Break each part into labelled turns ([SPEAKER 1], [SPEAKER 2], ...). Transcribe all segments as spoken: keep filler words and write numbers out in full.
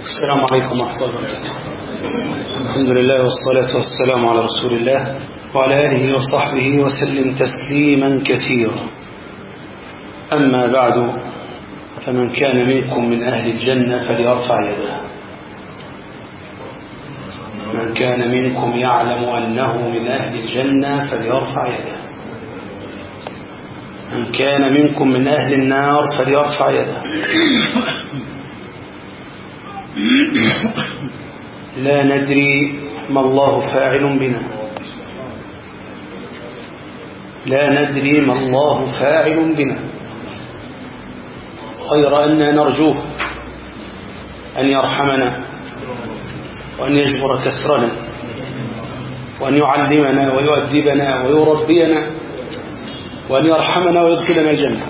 [SPEAKER 1] السلام عليكم ورحمة الله وبركاته. الحمد لله والصلاة والسلام على رسول الله وعلى آله وصحبه وسلم تسليما كثيرا. أما بعد، فمن كان منكم من أهل الجنة فليرفع يده. من كان منكم يعلم أنه من أهل الجنة فليرفع يده. من كان منكم من أهل النار فليرفع يده. لا ندري ما الله فاعل بنا، لا ندري ما الله فاعل بنا، غير أننا نرجوه أن يرحمنا وأن يجبر كسرنا وأن يعلمنا ويؤدبنا ويربينا وأن يرحمنا ويدخلنا الجنة.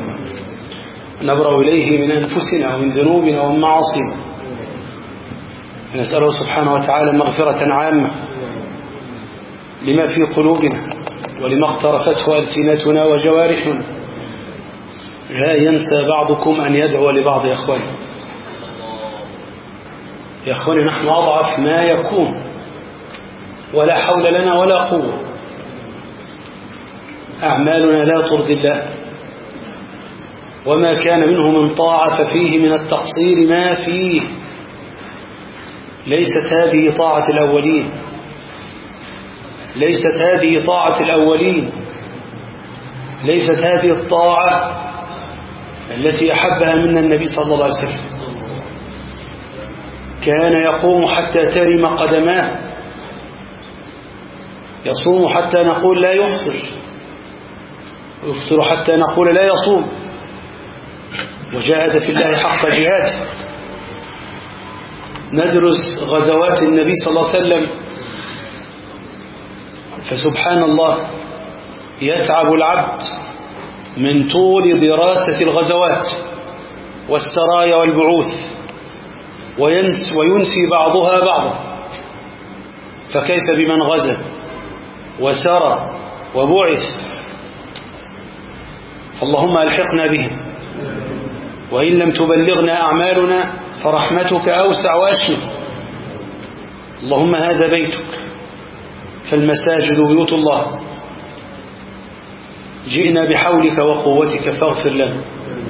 [SPEAKER 1] نبرأ إليه من أنفسنا ومن ذنوبنا ومن معاصينا، نسأله سبحانه وتعالى مغفرة عامة لما في قلوبنا ولما اقترفته ألسنتنا وجوارحنا. لا ينسى بعضكم أن يدعو لبعض يا أخواني. يا أخواني، نحن أضعف ما يكون، ولا حول لنا ولا قوة. أعمالنا لا ترضي الله، وما كان منه من طاعة ففيه من التقصير ما فيه. ليست هذه طاعة الأولين، ليست هذه طاعة الأولين، ليست هذه الطاعة التي أحبها منا النبي صلى الله عليه وسلم. كان يقوم حتى ترم قدماه، يصوم حتى نقول لا يفطر، يفطر حتى نقول لا يصوم، وجاهد في الله حق جهاده. ندرس غزوات النبي صلى الله عليه وسلم، فسبحان الله يتعب العبد من طول دراسة الغزوات والسرايا والبعوث، وينس وينسي بعضها بعضا. فكيف بمن غزا وسرى وبعث؟ اللهم ألحقنا بهم، وإن لم تبلغنا أعمالنا فرحمتك أوسع وأشمل. اللهم هذا بيتك، فالمساجد بيوت الله. جئنا بحولك وقوتك فاغفر لنا.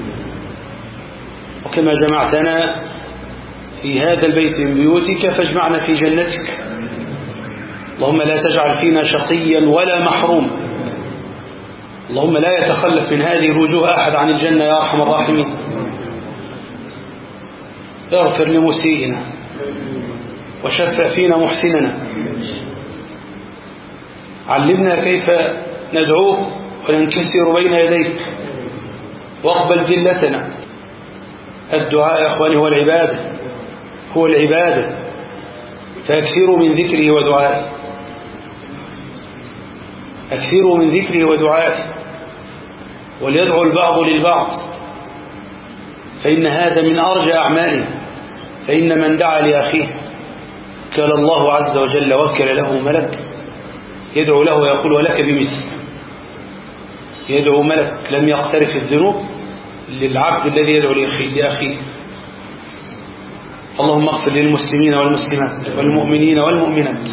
[SPEAKER 1] وكما جمعتنا في هذا البيت من بيوتك فاجمعنا في جنتك. اللهم لا تجعل فينا شقيا ولا محروم. اللهم لا يتخلف من هذه الوجوه أحد عن الجنة يا أرحم الراحمين. اغفر لمسيئنا وشفع فينا محسننا. علمنا كيف ندعوك وننكسر بين يديك، واقبل جلتنا. الدعاء يا أخواني هو العبادة، هو العبادة، فأكثروا من ذكره ودعائه، أكثروا من ذكره ودعائه، وليدعو البعض للبعض، فإن هذا من أرجى أعماله. فإن من دعا لأخيه كان الله عز وجل وكل له ملك يدعو له ويقول ولك بمثل. يدعو ملك لم يقترف الذنوب للعبد الذي يدعو لأخيه. اللهم اغفر للمسلمين والمسلمات والمؤمنين والمؤمنات.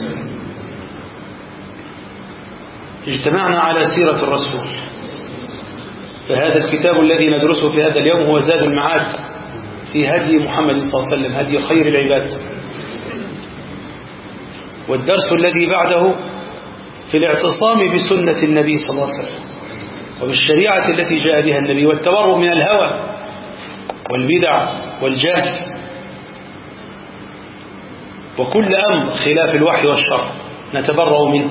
[SPEAKER 1] اجتمعنا على سيرة الرسول، فهذا الكتاب الذي ندرسه في هذا اليوم هو زاد المعاد في هدي محمد صلى الله عليه وسلم، هدي خير العباد. والدرس الذي بعده في الاعتصام بسنة النبي صلى الله عليه وسلم وبالشريعة التي جاء بها النبي، والتبرؤ من الهوى والبدع والجهل وكل أمر خلاف الوحي والشرع نتبرأ منه.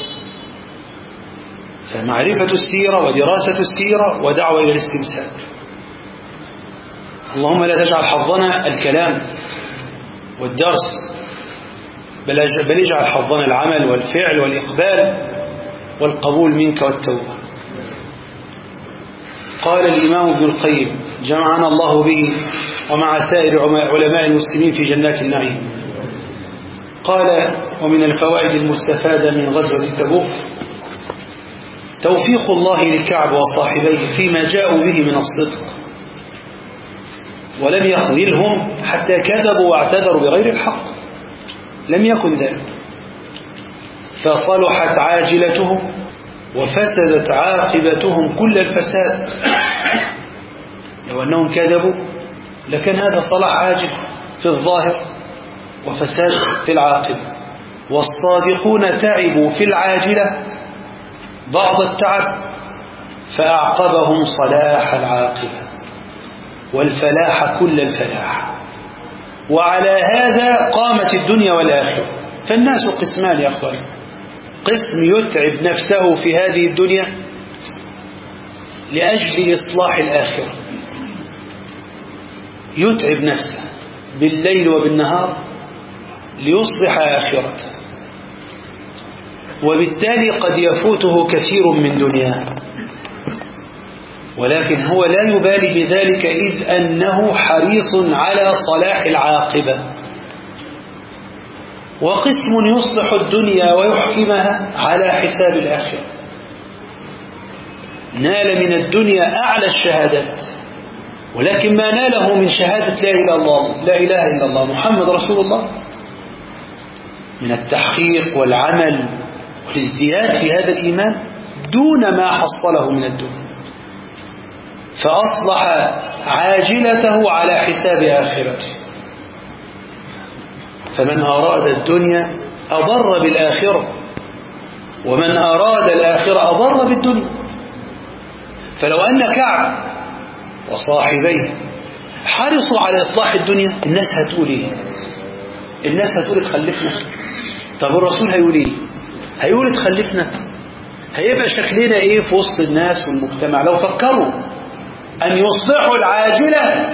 [SPEAKER 1] فمعرفة السيرة ودراسة السيرة ودعوة إلى الاستمساك. اللهم لا تجعل حظنا الكلام والدرس، بل اجعل حظنا العمل والفعل والإقبال والقبول منك والتوبة. قال الإمام ابن القيم جمعنا الله به ومع سائر علماء المسلمين في جنات النعيم. قال: ومن الفوائد المستفادة من غزوة تبوك توفيق الله لكعب وصاحبيه فيما جاءوا به من الصدق ولم يخذلهم حتى كذبوا واعتذروا بغير الحق، لم يكن ذلك. فصلحت عاجلتهم وفسدت عاقبتهم كل الفساد. لو أنهم كذبوا لكان هذا صلاح عاجل في الظاهر وفساد في العاقبة. والصادقون تعبوا في العاجلة بعض التعب فأعقبهم صلاح العاقبة والفلاح كل الفلاح. وعلى هذا قامت الدنيا والآخرة. فالناس قسمان يا أخوان: قسم يتعب نفسه في هذه الدنيا لأجل إصلاح الآخرة، يتعب نفسه بالليل وبالنهار ليصلح آخرته، وبالتالي قد يفوته كثير من دنياه، ولكن هو لا يبالي بذلك إذ أنه حريص على صلاح العاقبة. وقسم يصلح الدنيا ويحكمها على حساب الآخرة، نال من الدنيا أعلى الشهادات، ولكن ما ناله من شهادة لا إله إلا الله لا إله إلا الله محمد رسول الله من التحقيق والعمل والازدياد في هذا الإيمان دون ما حصله من الدنيا، فأصلح عاجلته على حساب آخرته. فمن أراد الدنيا أضر بالآخرة، ومن أراد الآخرة أضر بالدنيا. فلو أن كعب وصاحبيه حرصوا على إصلاح الدنيا، الناس هتقول إيه؟ الناس هتقول تخلفنا. طب الرسول هيقول إيه؟ هيقول تخلفنا؟ هيبقى شكلنا إيه في وسط الناس والمجتمع لو فكروا أن يصلحوا العاجلة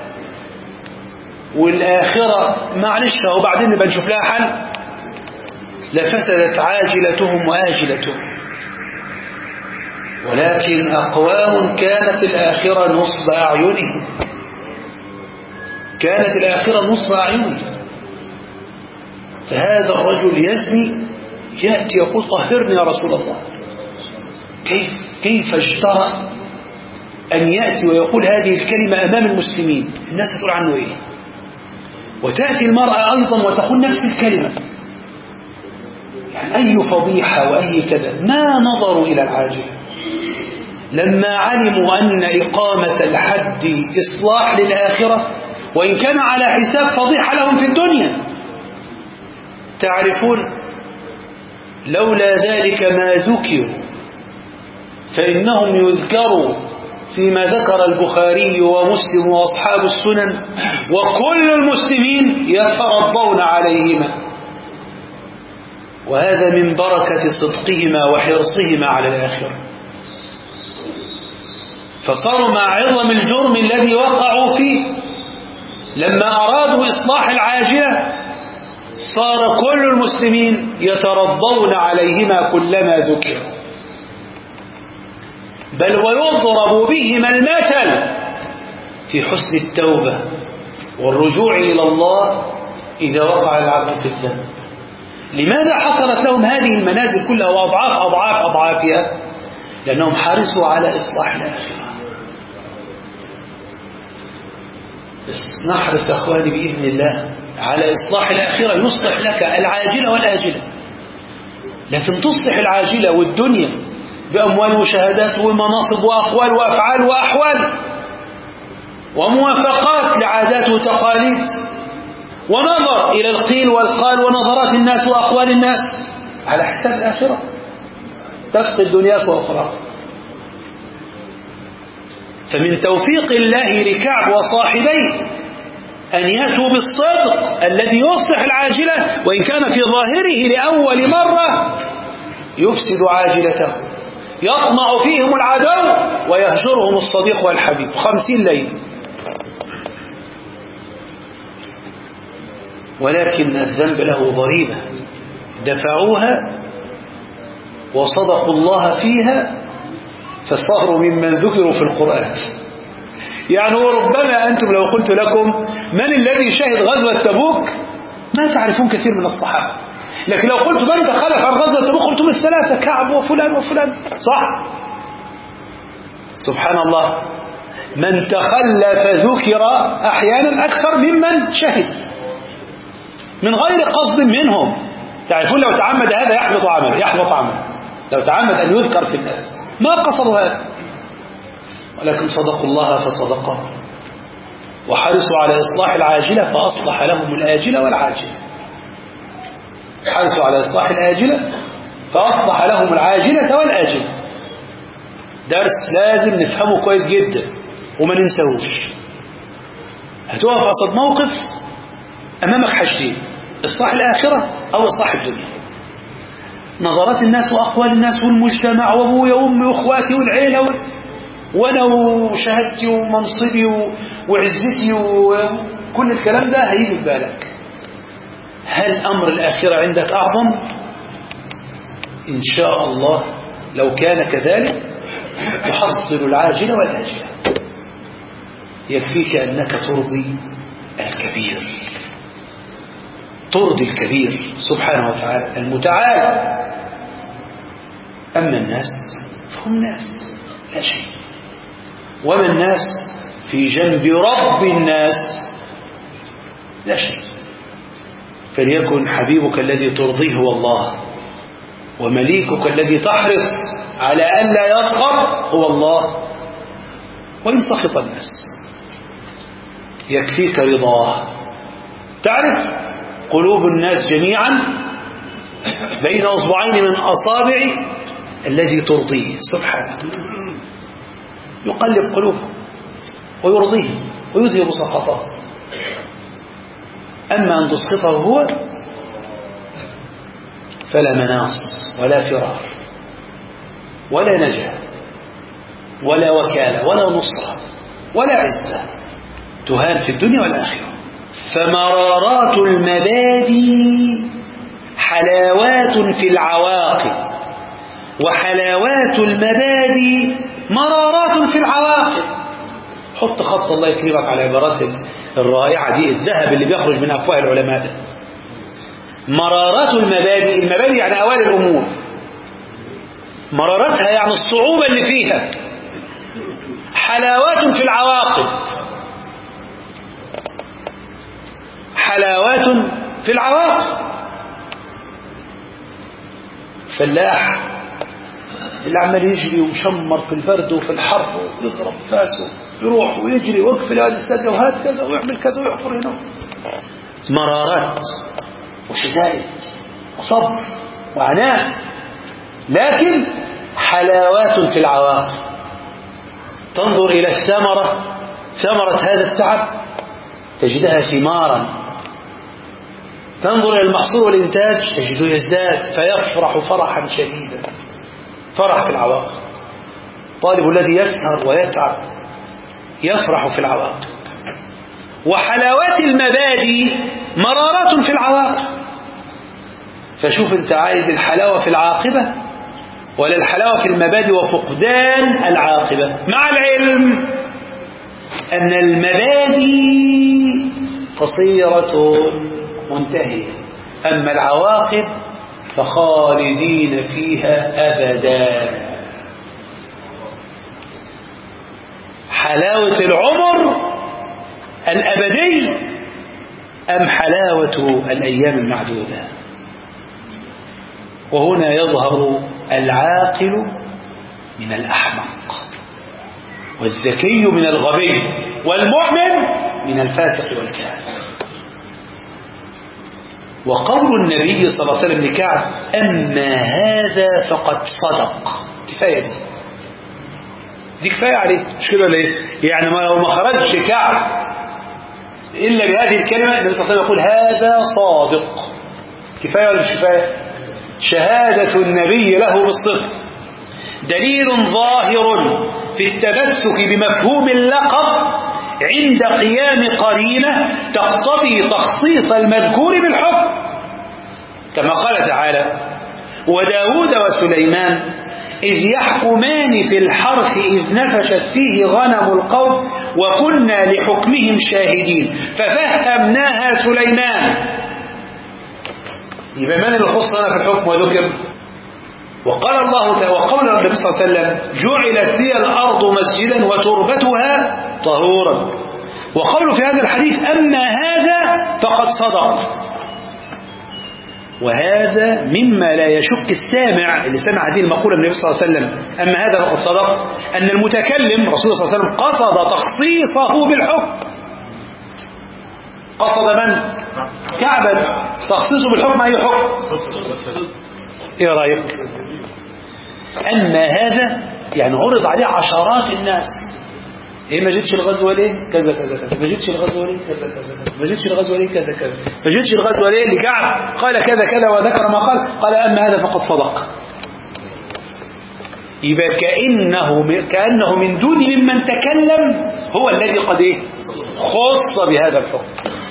[SPEAKER 1] والآخرة معلش وبعدين نبقى نشوف لها حل؟ لفسدت عاجلتهم وآجلتهم. ولكن أقوام كانت الآخرة نصب أعينهم، كانت الآخرة نصب أعينهم. فهذا الرجل يزني يأتي يقول طهرني يا رسول الله. كيف كيف اجترأ أن يأتي ويقول هذه الكلمة أمام المسلمين؟ الناس تقول عنه إيه؟ وتأتي المرأة أيضا وتقول نفس الكلمة. يعني أي فضيحة وأي كذا. ما نظروا إلى العاجل لما علموا أن إقامة الحد إصلاح للآخرة، وإن كان على حساب فضيحة لهم في الدنيا. تعرفون لولا ذلك ما ذكروا، فإنهم يذكروا فيما ذكر البخاري ومسلم وأصحاب السنن، وكل المسلمين يترضون عليهما. وهذا من بركة صدقهما وحرصهما على الآخرة. فصاروا مع عظم الجرم الذي وقعوا فيه لما أرادوا إصلاح العاجلة صار كل المسلمين يترضون عليهما كلما ذكر، بل ويضرب بهما المثل في حسن التوبة والرجوع إلى الله إذا وقع العبد في الذنب. لماذا حصلت لهم هذه المنازل كلها وأضعاف أضعاف أضعافها؟ لأنهم حرصوا على إصلاح الآخرة. بس نحرص أخواني بإذن الله على إصلاح الآخرة، يصلح لك العاجلة والآجلة. لكن تصلح العاجلة والدنيا بأموال وشهادات ومناصب وأقوال وأفعال وأحوال وموافقات لعادات وتقاليد ونظر إلى القيل والقال ونظرات الناس وأقوال الناس على حساب الآخرة، تفقد دنياك وأخراك. فمن توفيق الله لكعب وصاحبيه أن يأتوا بالصدق الذي يصلح العاجلة، وإن كان في ظاهره لأول مرة يفسد عاجلته، يطمع فيهم العدو ويهجرهم الصديق والحبيب خمسين ليلة. ولكن الذنب له ضريبة دفعوها وصدقوا الله فيها فصاروا ممن ذكروا في القرآن. يعني وربما أنتم لو قلت لكم من الذي شهد غزوة تبوك ما تعرفون كثير من الصحابة، لكن لو قلت من دخل عن غزوة تبوك قلتم الثلاثة كعب وفلان وفلان، صح؟ سبحان الله. من تخلف ذكر أحيانا أكثر ممن شهد من غير قصد منهم. تعرفون لو تعمد هذا يحبط عمله، يحبط عمله لو تعمد أن يذكر في الناس، ما قصدوا هذا، ولكن صدقوا الله فصدقهم وحرصوا على إصلاح العاجلة فأصلح لهم الآجلة والعاجلة. حرصوا على إصلاح الآجلة فأصلح لهم العاجلة والآجلة. درس لازم نفهمه كويس جدا وما ننساهوش. هتقف قصاد موقف أمامك حاجتين: إصلاح الآخرة أو إصلاح الدنيا. نظرات الناس وأقوال الناس والمجتمع وأبويا وأمي وأخواتي والعيلة و... وأنا وشهادتي ومنصبي و... وعزتي وكل الكلام ده هيجي في بالك. هل أمر الآخرة عندك أعظم؟ إن شاء الله لو كان كذلك تحصل العاجلة والآجلة. يكفيك أنك ترضي الكبير، ترضي الكبير سبحانه وتعالى المتعال. أما الناس فهم ناس لا شيء، وما الناس في جنب رب الناس لا شيء. فليكن حبيبك الذي ترضيه هو الله، ومليكك الذي تحرص على أن لا يسخط هو الله، وإن سخط الناس يكفيك رضاه. تعرف قلوب الناس جميعا بين أصبعين من أصابع الذي ترضيه سبحانه، يقلب قلوبهم ويرضيهم ويذهب سخطه. أما أن تسخطه هو فلا مناص ولا فرار ولا نجاة ولا وكالة ولا نصرة ولا عزة، تهان في الدنيا والآخرة. فمرارات المبادئ حلاوات في العواقب، وحلاوات المبادئ مرارات في العواقب. حط خط الله يكرمك على العبارات الرائعة دي، الذهب اللي بيخرج من أفواه العلماء ده. مرارات المبادئ، المبادئ يعني أوائل الأمور، مرارتها يعني الصعوبة اللي فيها. حلاوات في العواقب، حلاوات في العواقب. فلاح اللي عمال يجري ومشمر في البرد وفي الحر ويضرب فاسه، يروح ويجري ويقفل هذه السدة وهات كذا ويعمل كذا ويحفر هنا، مرارات وشدائد وصبر وعناء، لكن حلاوات في العواقب. تنظر إلى الثمرة، ثمرة هذا التعب تجدها ثمارا، تنظر إلى المحصول والإنتاج تجده يزداد، فيفرح فرحا شديدا، فرح في العواقب. طالب الذي يسهر ويتعب يفرح في العواقب. وحلاوات المبادئ مرارات في العواقب. فشوف انت عايز الحلاوة في العاقبة ولا الحلاوة في المبادئ وفقدان العاقبة، مع العلم أن المبادئ قصيرة منتهية، أما العواقب فخالدين فيها أبدا. حلاوة العمر الأبدي أم حلاوة الأيام المعدودة؟ وهنا يظهر العاقل من الأحمق، والذكي من الغبي، والمؤمن من الفاسق والكافر. وقول النبي صلى الله عليه وسلم لكعب: أما هذا فقد صدق. كفاية دي، دي كفاية عليه، مش كده ولا ايه؟ يعني ما لو ما خرجش كعب إلا بهذه الكلمة النبي صلى الله عليه وسلم يقول هذا صادق. كفاية ولا مش كفاية؟ شهادة النبي له بالصدق دليل ظاهر في التمسك بمفهوم اللقب عند قيام قرينة تقتضي تخصيص المذكور بالحكم، كما قال تعالى: وداود وسليمان إذ يحكمان في الحرث إذ نفشت فيه غنم القوم وكنا لحكمهم شاهدين ففهمناها سليمان. يبقى من اللي خص هنا في الحكم وذكر؟ وقال الله تعالى وقول النبي صلى الله عليه وسلم جعلت لي الأرض مسجدا وتربتها طهورا. وقوله في هذا الحديث أما هذا فقد صدق. وهذا مما لا يشك السامع اللي سمع هذه المقولة من النبي صلى الله عليه وسلم أما هذا فقد صدق أن المتكلم رسول الله صلى الله عليه وسلم قصد تخصيصه بالحكم. قصد من؟ كعبا. تخصيصه بالحكم أي حكم؟ إيه رأيك؟ أما هذا يعني عرض عليه عشرات الناس. إيه ما جيتش الغزوة ليه؟ كذا كذا كذا. ما جيتش الغزوة ليه؟ كذا كذا كذا. ما جيتش الغزوة ليه؟ كذا كذا. ما جيتش الغزوة ليه؟ لكعب قال كذا كذا وذكر ما قال. قال أما هذا فقد صدق. يبقى كأنه كأنه من دون ممن تكلم هو الذي قد إيه؟ خص بهذا الحكم.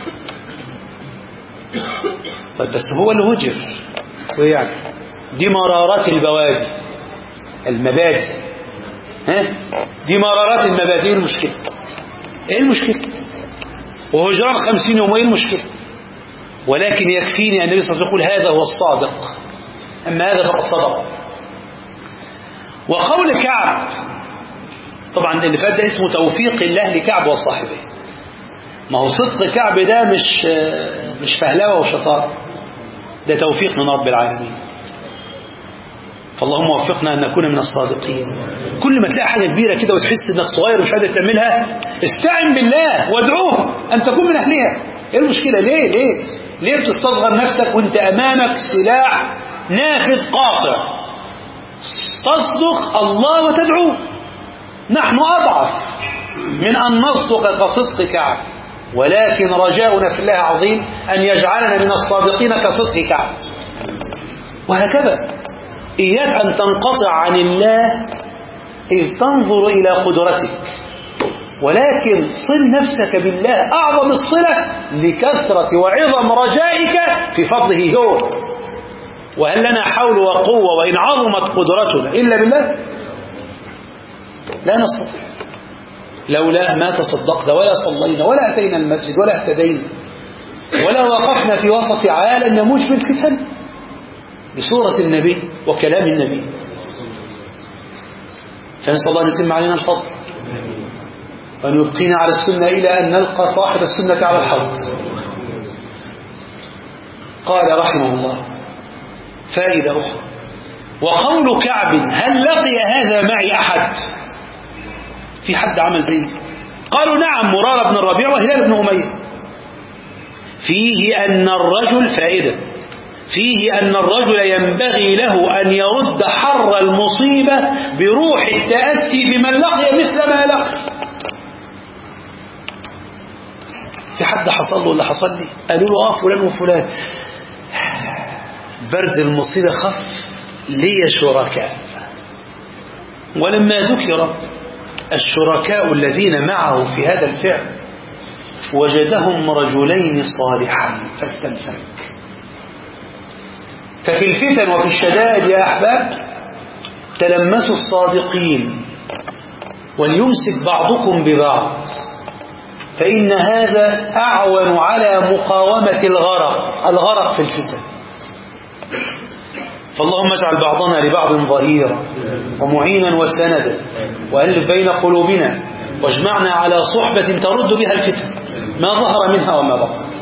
[SPEAKER 1] طيب بس هو اللي هجر. ويعني دي مرارات البوادي المبادئ. ها؟ دي مرارات المبادئ. ايه المشكلة؟ ايه المشكلة؟ وهجران خمسين يوم ايه المشكلة؟ ولكن يكفيني أن النبي صلى الله عليه وسلم يقول هذا هو الصادق أما هذا فقد صدق. وقول كعب طبعا اللي فات ده اسمه توفيق الله لكعب وصاحبه. ما هو صدق كعب ده مش مش فهلوة وشطارة، ده توفيق من رب العالمين. فاللهم وفقنا أن نكون من الصادقين. كل ما تلاقي حاجة كبيرة كده وتحس أنك صغير مش قادر تعملها استعن بالله وادعوه أن تكون من أهلها. إيه المشكلة؟ ليه ليه ليه بتستصغر نفسك وانت أمامك سلاح نافذ قاطع؟ تصدق الله وتدعوه. نحن أضعف من أن نصدق كصدق كعب، ولكن رجاؤنا في الله عظيم أن يجعلنا من الصادقين كصدق كعب. وهكذا إياك أن تنقطع عن الله إذ تنظر إلى قدرتك، ولكن صل نفسك بالله أعظم الصلة لكثرة وعظم رجائك في فضله هو. وهل لنا حول وقوة وإن عظمت قدرتنا إلا بالله؟ لا نستطيع. لولا ما تصدقت ولا صلينا ولا أتينا المسجد ولا اهتدينا ولا وقفنا في وسط عالم يموج بالفتن بصورة النبي وكلام النبي. فنسأل الله أن يتم علينا الفضل وأن يبقينا على السنة إلى أن نلقى صاحب السنة على الحوض. قال رحمه الله فائدة أخرى وقول كعب هل لقي هذا معي أحد؟ في حد عمل زيه؟ قالوا نعم مرارة بن الربيع وهلال بن أمية. فيه أن الرجل فائدة فيه أن الرجل ينبغي له أن يرد حر المصيبة بروح التأتي بمن لقي مثل ما لقي. في حد حصل له اللي حصل لي؟ قالوا له آه فلان وفلان. برد المصيبة خف لي شركاء. ولما ذكر الشركاء الذين معه في هذا الفعل وجدهم رجلين صالحين فاستمسك. ففي الفتن وفي الشدائد يا أحباب تلمسوا الصادقين وليمسك بعضكم ببعض، فإن هذا أعون على مقاومة الغرق الغرق في الفتن. فاللهم اجعل بعضنا لبعض ظهيرا ومعينا وسندا وألف بين قلوبنا واجمعنا على صحبة ترد بها الفتن ما ظهر منها وما بطن.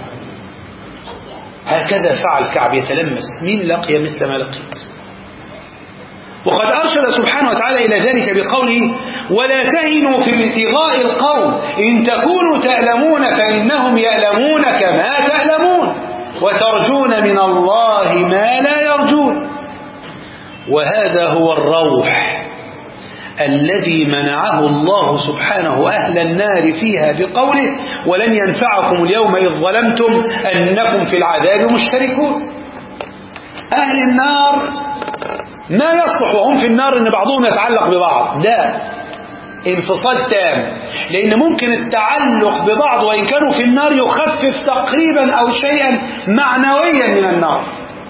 [SPEAKER 1] هكذا فعل كعب يتلمس مين لقي مثل ما لقيت. وقد أرشد سبحانه وتعالى إلى ذلك بقوله ولا تهنوا في ابتغاء القوم إن تكونوا تألمون فإنهم يألمون كما تألمون وترجون من الله ما لا يرجون. وهذا هو الروح الذي منعه الله سبحانه أهل النار فيها بقوله ولن ينفعكم اليوم إذ ظلمتم أنكم في العذاب مشتركون. أهل النار ما يصلح وهم في النار أن بعضهم يتعلق ببعض، لا، انفصال تام، لأن ممكن التعلق ببعض وإن كانوا في النار يخفف تقريبا أو شيئا معنويا من النار.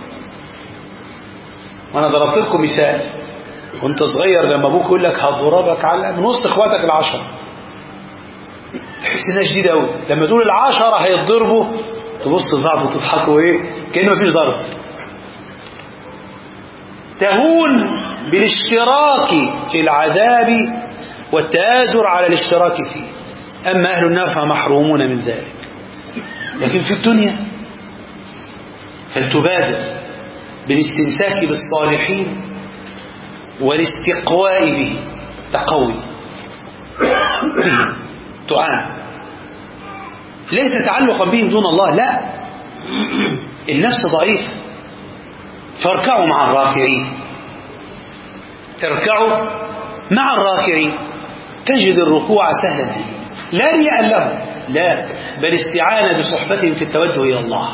[SPEAKER 1] وأنا ضربت لكم مثال وانت صغير لما ابوك يقول لك هضربك على من وسط اخواتك العشرة تحس انها شديده قوي. لما تقول العشرة هيتضربوا تبص لبعض وتضحكوا ايه كأنه مفيش ضرب. تهون بالاشتراك في العذاب والتآزر على الاشتراك فيه. أما أهل النار فمحرومون من ذلك. لكن في الدنيا فلتبادر بالاستمساك بالصالحين والاستقواء به، تقوي به، تعان، ليس تعلقا بهم دون الله، لا، النفس ضعيفة، فاركعوا مع الراكعين، اركعوا مع الراكعين، تجد الركوع سهلا لا رياء له، لا، بل استعانة بصحبتهم في التوجه إلى الله.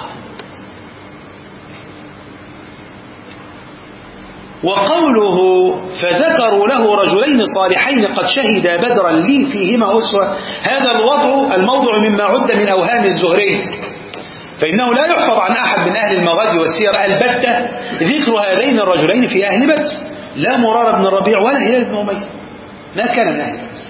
[SPEAKER 1] وقوله فذكروا له رجلين صالحين قد شهدا بدرا لي فيهما أسوة، هذا الوضع الموضع مما عد من أوهام الزهري، فإنه لا يحفظ عن أحد من أهل المغازي والسير البتة ذكر هذين الرجلين في أهل بدر، لا مرار بن الربيع ولا هلال بن أمية، ما كان من أهل بدر.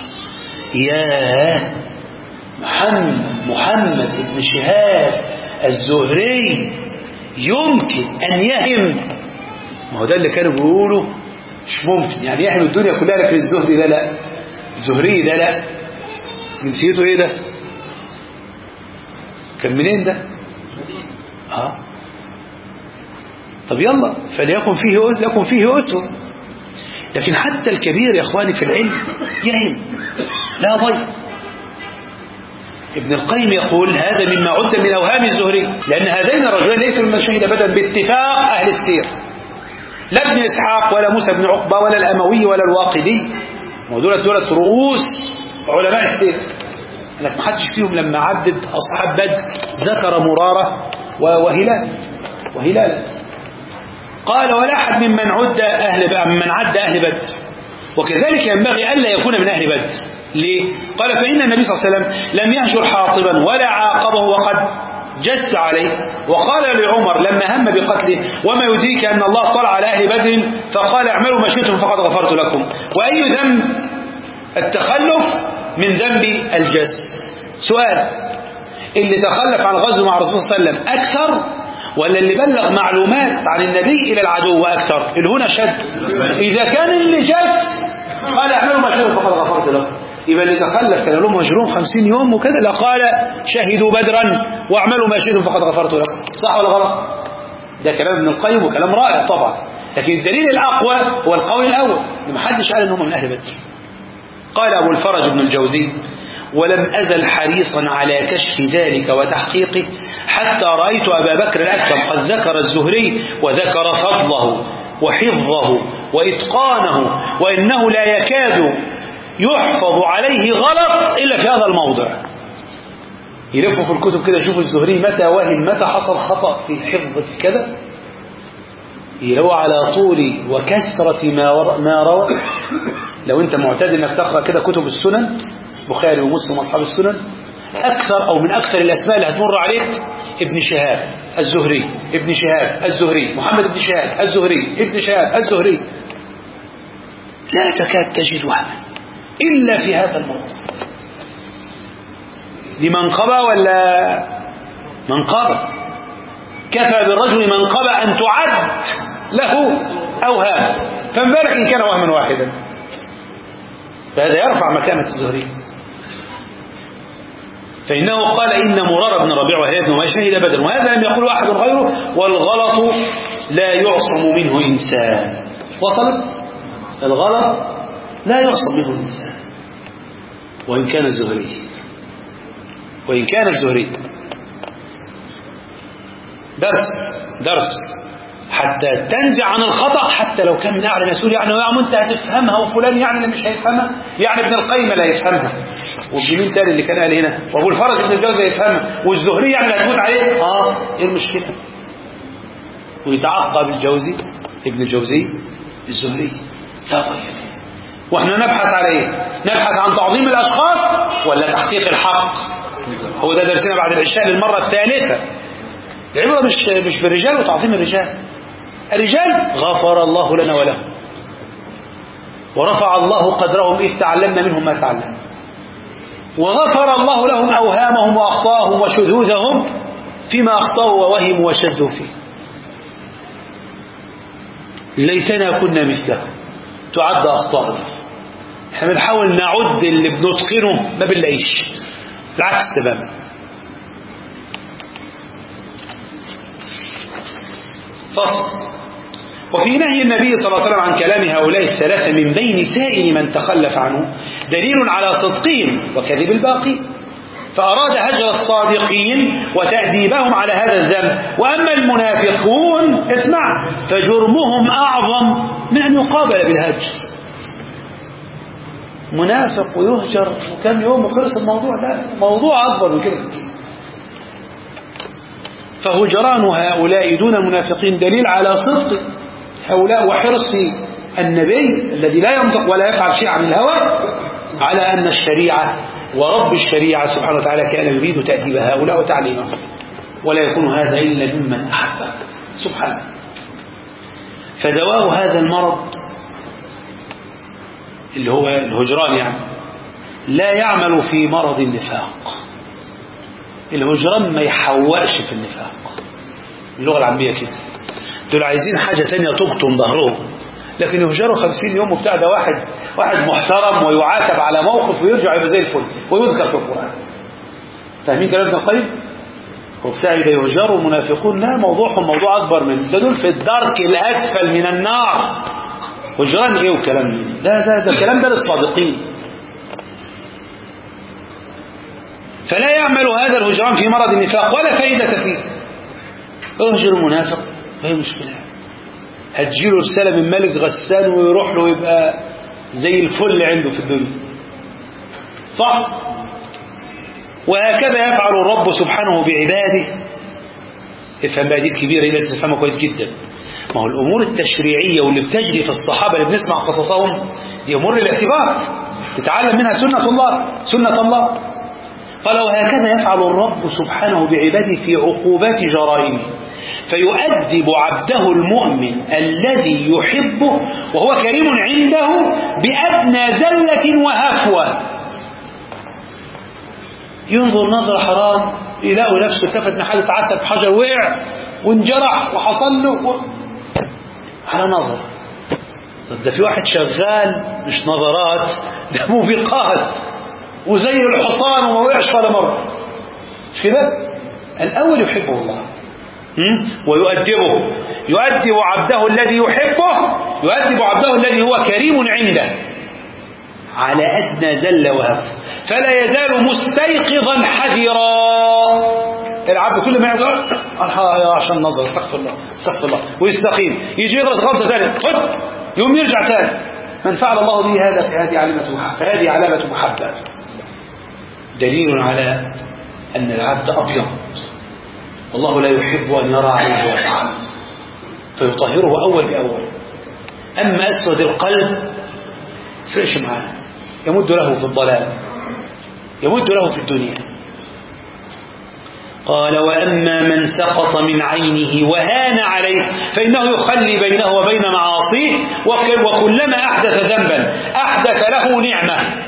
[SPEAKER 1] يا محمد محمد بن شهاب الزهري يمكن أن يهم، ما هو ده اللي كانوا بيقولوا مش ممكن يعني يهم الدنيا كلها، لكن الزهري ده لا، الزهري ده لا، جنسيته ايه ده؟ كان منين ده؟ اه طب يلا فليكن فيه أسوة، يكن فيه أسوة. لكن حتى الكبير يا اخواني في العلم يهم، لا ضير. ابن القيم يقول هذا مما عد من أوهام الزهري، لأن هذين الرجلين ليسوا ممن شهد بدرا باتفاق أهل السير، لا ابن إسحاق ولا موسى بن عقبة ولا الأموي ولا الواقدي، ودولة دولة رؤوس علماء السير، لكن ما حدش فيهم لما عدد أصحاب بدر ذكر مرارة وهلال وهلال قال ولا أحد ممن عد أهل من عد أهل بدر، وكذلك ينبغي ألا يكون من أهل بدر. ليه؟ قال فإن النبي صلى الله عليه وسلم لم يهجر حاطبا ولا عاقبه وقد جس عليه، وقال لعمر لما هم بقتله وما يدريك أن الله طلع على أهل بدر فقال اعملوا ما شئتم فقد غفرت لكم. وأي ذنب التخلف من ذنب الجس؟ سؤال، اللي تخلف عن الغزو مع الرسول صلى الله عليه وسلم أكثر ولا اللي بلغ معلومات عن النبي إلى العدو أكثر؟ الهنا شد. إذا كان اللي جس قال اعملوا ما شئتم فقد غفرت لكم، يبقى اللي تخلف كان لهم مجرون خمسين يوم وكذا لقال شهدوا بدرا واعملوا ما شئتم فقد غفرت لكم، صح ولا غلط؟ ده كلام ابن القيم وكلام رائع طبعا، لكن الدليل الأقوى هو القول الأول، ما حدش قال انهم من أهل بدر. قال أبو الفرج بن الجوزي ولم أزل حريصا على كشف ذلك وتحقيقه حتى رأيت أبا بكر الأكرم قد ذكر الزهري وذكر فضله وحفظه وإتقانه، وإنه لا يكاد يحفظ عليه غلط إلا في هذا الموضع. يلفوا في الكتب كده يشوفوا الزهري متى وهم متى حصل خطأ في حفظ كذا، يلو على طول وكثرة ما, ما روى. لو أنت معتاد أنك تقرأ كده كتب السنن بخاري ومسلم وأصحاب السنن، أكثر أو من أكثر الأسماء اللي هتمر عليك ابن شهاب الزهري، ابن شهاب الزهري، محمد ابن شهاب الزهري، ابن شهاب الزهري، لا تكاد تجد وهما إلا في هذا الموضوع. دي منقبة ولا منقبة؟ كفى بالرجل منقبة أن تعد له أوهام، فما بالك إن كان وهما واحدا؟ فهذا يرفع مكانة الزهري. فإنه قال إن مرار بن ربيع وهلال بن أمية شهد بدر، وهذا لم يقول أحد غيره، والغلط لا يعصم منه إنسان. وصلت؟ الغلط لا يعصم منه الإنسان وإن كان الزهري، وإن كان الزهري. درس درس حتى تنزع عن الخطأ، حتى لو كان من أعلى مسؤول، يعني يا عم أنت هتفهمها وفلان يعني اللي مش هيفهمها، يعني ابن القيم لا يفهمها، وابن مين تاني اللي كان قال هنا، وابو الفرج ابن الجوزي يفهمها، والزهري يعني اللي هتفوت عليه، اه ايه المشكلة؟ ويتعقب الجوزي ابن الجوزي الزهري لا غير. واحنا نبحث على ايه؟ نبحث عن تعظيم الاشخاص ولا تحقيق الحق؟ هو ده درسنا بعد العشاء للمرة الثالثة. العبرة مش مش بالرجال وتعظيم الرجال، الرجال غفر الله لنا ولهم ورفع الله قدرهم إذ تعلمنا منهم ما تعلمنا، وغفر الله لهم أوهامهم وأخطاءهم وشذوذهم فيما أخطأوا ووهموا وشذوا فيه. ليتنا كنا مثله، تعد أخطاء. احنا بنحاول نعد اللي بنتقنه ما بنلاقيش، العكس تماما. فصل. وفي نهي النبي صلى الله عليه وسلم عن كلام هؤلاء الثلاثة من بين سائر من تخلف عنه دليل على صدقهم وكذب الباقي، فأراد هجر الصادقين وتأديبهم على هذا الذنب. وأما المنافقون اسمع فجرمهم أعظم من أن يقابل بالهجر. منافق ويهجر وكم يوم وخلص الموضوع؟ لا، موضوع أكبر من كده. فهجران هؤلاء دون المنافقين دليل على صدق هؤلاء وحرص النبي الذي لا ينطق ولا يفعل شيء عن الهوى على أن الشريعة ورب الشريعة سبحانه وتعالى كان يريد تأديب هؤلاء وتعليمهم، ولا يكون هذا إلا ممن أحبه سبحانه. فدواء هذا المرض اللي هو الهجران يعني لا يعمل في مرض النفاق. الهجران ما يحوقش في النفاق، اللغة العامية كده. دول عايزين حاجة تانية تقطم ظهرهم، لكن يهجروا خمسين يوم وبتاع ده واحد واحد محترم ويعاتب على موقف ويرجع يبقى زي الفل ويذكر في القرآن. فاهمين كلام ابن القيم؟ وبتاع إذا يهجروا المنافقون لا، موضوعهم موضوع أكبر من ده، دول في الدرك الأسفل من النار. هجران إيه وكلام إيه؟ ده ده ده الكلام ده للصادقين. فلا يعمل هذا الهجران في مرض النفاق ولا فائدة فيه. اهجر المنافق ما هي مشكلة، هتجيله رسالة من ملك غسان ويروح له يبقى زي الفل عنده في الدنيا، صح؟ وهكذا يفعل الرب سبحانه بعباده. افهم بقى دي الكبيرة دي لازم تفهمها كويس جدا. ما هو الأمور التشريعية واللي بتجري في الصحابة اللي بنسمع قصصهم دي أمور للاعتبار، تتعلم منها سنة الله سنة الله. قال وهكذا يفعل الرب سبحانه بعباده في عقوبات جرائمه، فيؤدب عبده المؤمن الذي يحبه وهو كريم عنده بأدنى زلة وهفوة. ينظر نظر حرام يلاقي نفسه كفت محل تعثر في حجر وقع وانجرح وحصل له و... على نظر. ده في واحد شغال مش نظرات، ده موبقات وزي الحصان وما وقعش ولا مرة، مش كده؟ الأول يحبه الله ويؤدبه، يؤدب عبده الذي يحبه، يؤدب عبده الذي هو كريم عنده على أدنى زل وهف، فلا يزال مستيقظا حذرا. العبد كل ما يقول عشان نظر استغفر الله استغفر الله ويستقيم، يجي يغلط غلطة ثانية يوم يرجع ثاني. من فعل الله به هذا فهذه علامة محبة، فهذه علامة محبة، دليل على أن العبد أبيض والله لا يحب أن يرى عليه وجهه فيطهره أول بأول. أما أسود القلب فرش معاه، يمد له في الضلال، يمد له في الدنيا. قال وأما من سقط من عينه وهان عليه فإنه يخلي بينه وبين معاصيه، وكلما أحدث ذنبا أحدث له نعمة.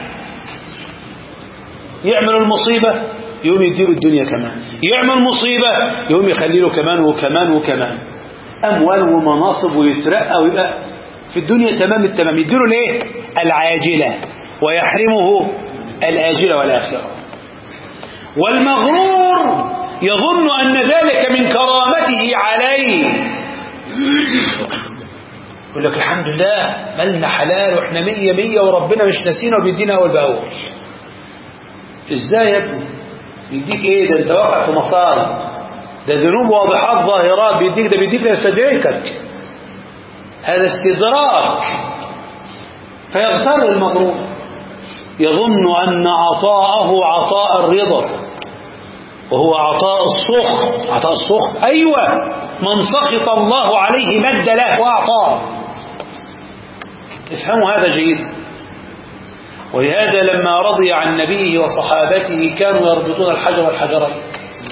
[SPEAKER 1] يعمل المصيبة يوم يديله الدنيا كمان، يعمل مصيبة يوم يخلي له كمان وكمان وكمان أموال ومناصب ويترقى ويبقى في الدنيا تمام التمام، يديله ليه؟ العاجلة ويحرمه الآجلة والآخرة. والمغرور يظن أن ذلك من كرامته عليه، يقول لك الحمد لله مالنا حلال واحنا مية مية وربنا مش نسينا وبيدينا أول بأول. ازاي يا ابني؟ بيديك ايه؟ ده انت واقع في مصاري، ده ذنوب واضحات ظاهرات بيديك، ده بيديك ليستدركك، هذا استدراك. فيغتر المغرور، يظن أن عطاءه عطاء الرضا وهو عطاء السخط. عطاء السخط أيوة، من سخط الله عليه مد له وأعطاه. افهموا هذا جيد. ولهذا لما رضي عن نبيه وصحابته كانوا يربطون الحجر والحجرين،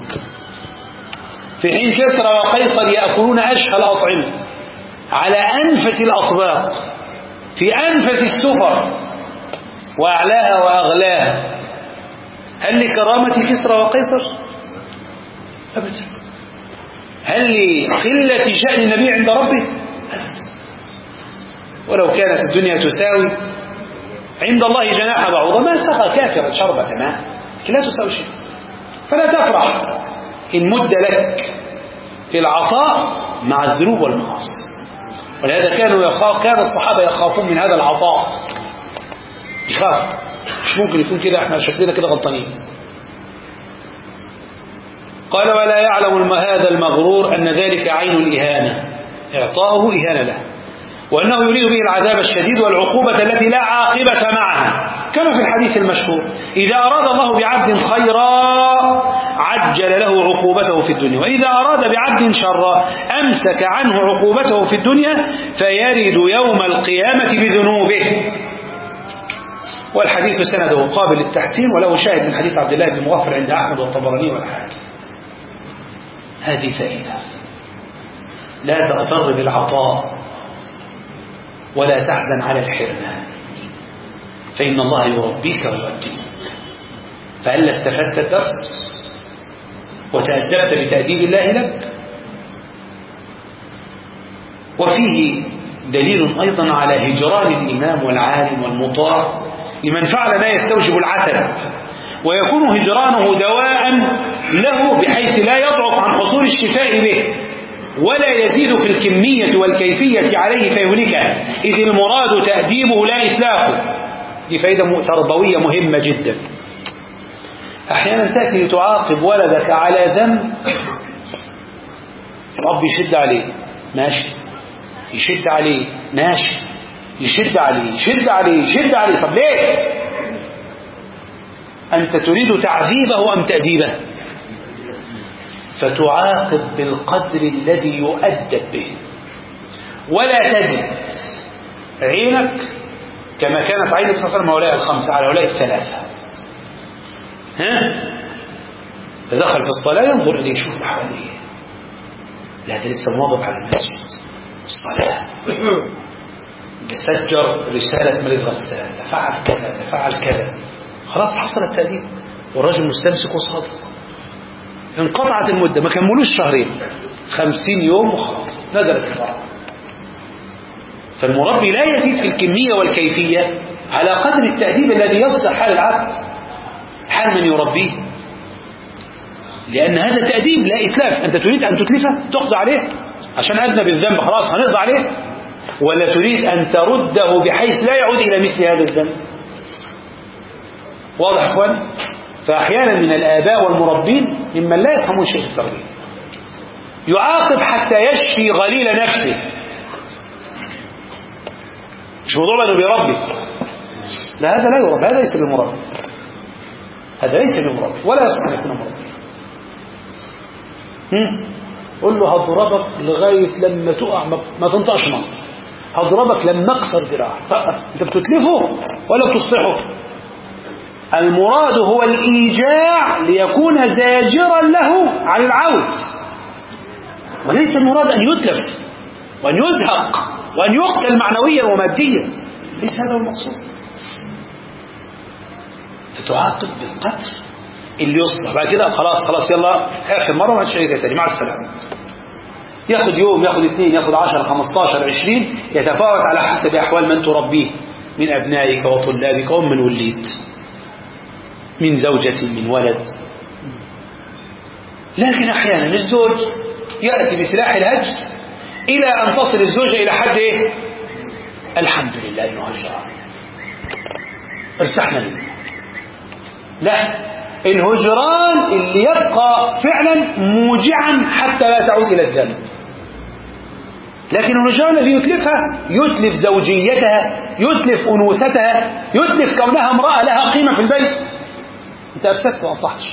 [SPEAKER 1] في حين كسرى وقيصر يأكلون أشهى الأطعمة على أنفس الأطباق في أنفس السفر وأعلاها وأغلاها. هل لكرامة كسرى وقيصر؟ أبدا. هل لقلة شأن النبي عند ربه؟ ولو كانت الدنيا تساوي عند الله جناح بعوضة ما سقى كافرا شربة ماء، لكن لا تساوي شيء. فلا تفرح إن مد لك في العطاء مع الذنوب والمعاصي. ولهذا كانوا يخاف كان الصحابة يخافون من هذا العطاء، يخاف مش ممكن يكون كده احنا شكلنا كده غلطانين. قال ولا يعلم هذا المغرور أن ذلك عين الإهانة، إعطاؤه إهانة له، وأنه يريد به العذاب الشديد والعقوبة التي لا عاقبة معها، كما في الحديث المشهور إذا أراد الله بعبد خيرا عجل له عقوبته في الدنيا، وإذا أراد بعبد شرا أمسك عنه عقوبته في الدنيا فيرد يوم القيامة بذنوبه. والحديث سنده قابل للتحسين، وله شاهد من حديث عبد الله بن مغفر عند أحمد والطبراني والحاكم. هذه فائدة، لا تغتر بالعطاء ولا تحزن على الحرمان، فإن الله يربيك ويؤدبك. فهل استفدت الدرس وتأدبت بتأديب الله لك؟ وفيه دليل أيضا على هجران الإمام والعالم والمطاع لمن فعل ما يستوجب العتب، ويكون هجرانه دواء له بحيث لا يضعف عن حصول الشفاء به ولا يزيد في الكمية والكيفية عليه فيهلكه، إذ المراد تأديبه لا إتلافه. دي فائدة تربوية مهمة جدا. أحيانا تأتي تعاقب ولدك على ذنب، الأب يشد عليه ماشي، يشد عليه ماشي، يشد عليه يشد عليه يشد عليه، طب ليه؟ أنت تريد تعذيبه أم تأديبه؟ فتعاقب بالقدر الذي يؤدب به، ولا تزد عينك كما كانت عين النبي صلى الله عليه وسلم هؤلاء الخمسة على هؤلاء الثلاثة. ها؟ فدخل في الصلاة ينظر إليه يشوف حواليه، لا ده لسه مواظب على المسجد الصلاة، ده سجر رسالة مريض غسان، ده فعل كذا ده فعل كذا، خلاص حصل التأديب والرجل مستمسك وصادق. انقطعت المدة ما كملوش شهرين، خمسين يوم وخلاص نزلت الفرق. فالمربي لا يزيد في الكمية والكيفية على قدر التأديب الذي يصلح حال العبد، حال من يربيه، لأن هذا تأديب لا إتلاف. أنت تريد أن تتلفه تقضى عليه عشان أذنب الذنب خلاص هنقضى عليه، ولا تريد أن ترده بحيث لا يعود إلى مثل هذا الذنب؟ واضح يا أخوان؟ فأحيانا من الآباء والمربين ممن لا يفهمون شيء في التربية، يعاقب حتى يشفي غليل نفسه، مش موضوع أنه بيربي، لا هذا لا يربي، هذا ليس بالمربي، هذا ليس بالمربي ولا يصح أن يكون مربي. قل له هضربك لغاية لما تقع ما تنطقش نار، هضربك لما اكسر ذراعك، انت بتتلفه ولا بتصلحه؟ المراد هو الإيجاع ليكون زاجرا له عن العود، وليس المراد أن يتلف وأن يزهق وأن يقتل معنويا وماديا، ليس هذا المقصود. فتعاقب بالقدر اللي يصلح، بعد كده خلاص خلاص يلا آخر مرة ما تشعرها تاني مع السلامة. ياخد يوم ياخد اثنين ياخد عشر خمستاشر عشرين، يتفاوت على حسب أحوال من تربيه من أبنائك وطلابك ومن وليت، من زوجة من ولد. لكن أحيانا الزوج يأتي بسلاح الهجر إلى أن تصل الزوجة إلى حد إيه؟ الحمد لله إنه هجران ارتحنا منه. لا، الهجران اللي يبقى فعلا موجعا حتى لا تعود إلى الذنب، لكن الهجران الذي يتلفها يتلف زوجيتها، يتلف أنوثتها، يتلف كونها امرأة لها قيمة في البيت، انت أفسدت وأصلحتش.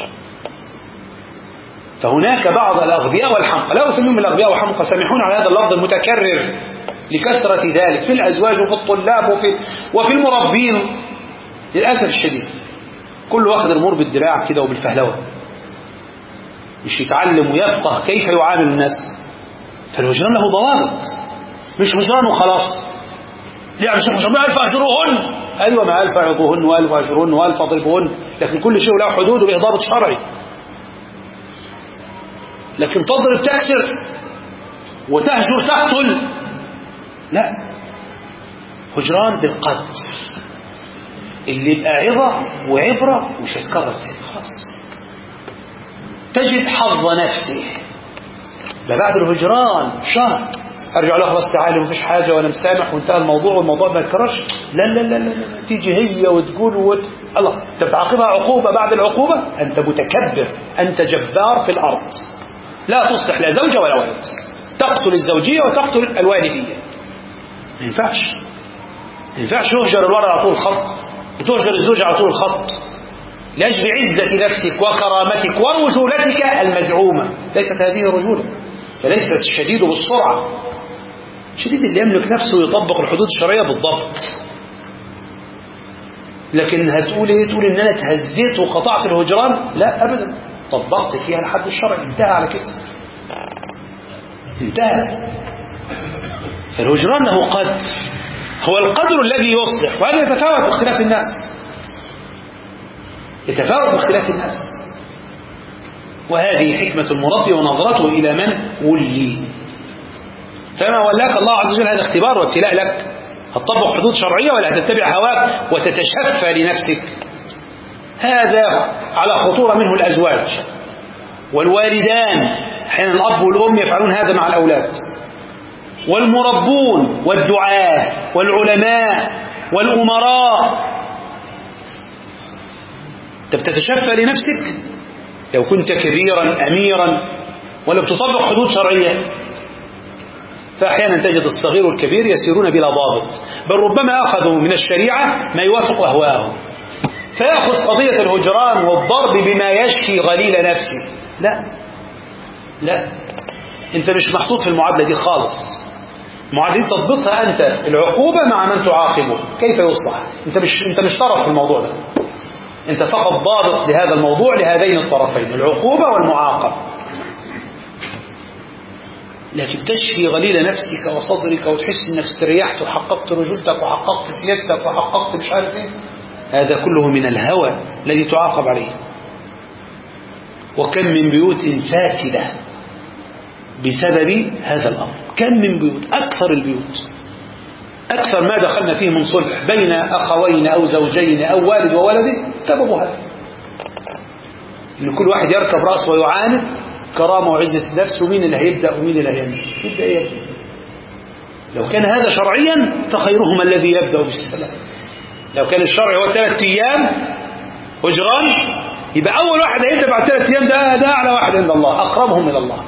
[SPEAKER 1] فهناك بعض الأغبياء والحمقى، لا أسميهم الأغبياء والحمقى، سامحون على هذا اللفظ المتكرر لكثرة ذلك في الأزواج وفي الطلاب وفي, وفي المربين للأسف الشديد، كل واخد الأمور بالدراع كده وبالفهلوة، مش يتعلم ويفقه كيف يعامل الناس. فالهجران له ضوابط، مش هجران وخلاص. ليه يا شيخ ما ألف أجرهن؟ أيوة ما ألف أعطوهن وألف أجرهن وألف أضربهن، لكن كل شيء له حدود وله ضابط شرعي. لكن تضرب تكسر وتهجر تقتل لا، هجران بالقدر اللي يبقى عظة وعبرة ومش هتكرر تاني خلاص. تجد حظ نفسه ده بعد الهجران شهر ارجع له خلاص تعالى مفيش حاجه وانا مسامح وانتهى الموضوع والموضوع ما يتكررش. لا لا لا لا, لا. تيجي هي وتقول وت... الله انت بتعاقبها عقوبه بعد العقوبه. انت متكبر، انت جبار في الارض، لا تصلح لا زوجه ولا ولد، تقتل الزوجيه وتقتل الوالديه. ما ينفعش ما ينفعش يهجر الولد على طول الخط وتهجر الزوجه على طول الخط لاجل عزه نفسك وكرامتك ورجولتك المزعومه. ليست هذه رجوله، فليس الشديد بالسرعه، الشديد اللي يملك نفسه ويطبق الحدود الشرعيه بالضبط. لكن هتقول ايه؟ تقول ان انا اتهزيت وقطعت الهجران؟ لا ابدا، طبقت فيها الحد الشرعي، انتهى على كده، انتهى. فالهجران له قدر، هو القدر الذي يصلح، وهذا يتفاوت باختلاف الناس، يتفاوت باختلاف الناس. وهذه حكمة المربي ونظرته إلى من ولي. فما ولاك الله عز وجل هذا اختبار وابتلاء لك، هتطبق حدود شرعية ولا هتتبع هواك وتتشفى لنفسك؟ هذا على خطورة منه الأزواج والوالدان، أحيانا الأب والأم يفعلون هذا مع الأولاد، والمربون والدعاة والعلماء والأمراء. أنت بتتشفى لنفسك لو كنت كبيرا أميرا ولا بتطبق حدود شرعية. فأحيانا تجد الصغير والكبير يسيرون بلا ضابط، بل ربما أخذوا من الشريعة ما يوافق أهواءهم، فيأخذ قضية الهجران والضرب بما يشفي غليل نفسه. لا لا، أنت مش محطوط في المعادلة دي خالص. المعادلة تضبطها أنت، العقوبة مع من تعاقبه كيف يصلح. أنت مش أنت مش طرف في الموضوع ده، أنت فقط ضابط لهذا الموضوع لهذين الطرفين، العقوبة والمعاقبة. لكن تشفي غليل نفسك وصدرك وتحس أنك استريحت وحققت رجولتك وحققت سيادتك وحققت مش عارف ايه، هذا كله من الهوى الذي تعاقب عليه. وكم من بيوت فاسدة بسبب هذا الأمر، كم من بيوت، أكثر البيوت، أكثر ما دخلنا فيه من صلح بين أخوين أو زوجين أو والد وولده سبب هذا، إن كل واحد يركب رأسه ويعاند كرامة وعزة النفس، ومين اللي هيبدأ ومين اللي هيبدأ يبدأ يبدأ. لو كان هذا شرعيا فخيرهما الذي يبدأ بالسلام. لو كان الشرع هو ثلاث أيام هجران، يبقى أول واحد هيبدأ بعد ثلاث أيام ده ده أعلى واحد عند الله، أقربهم إلى الله.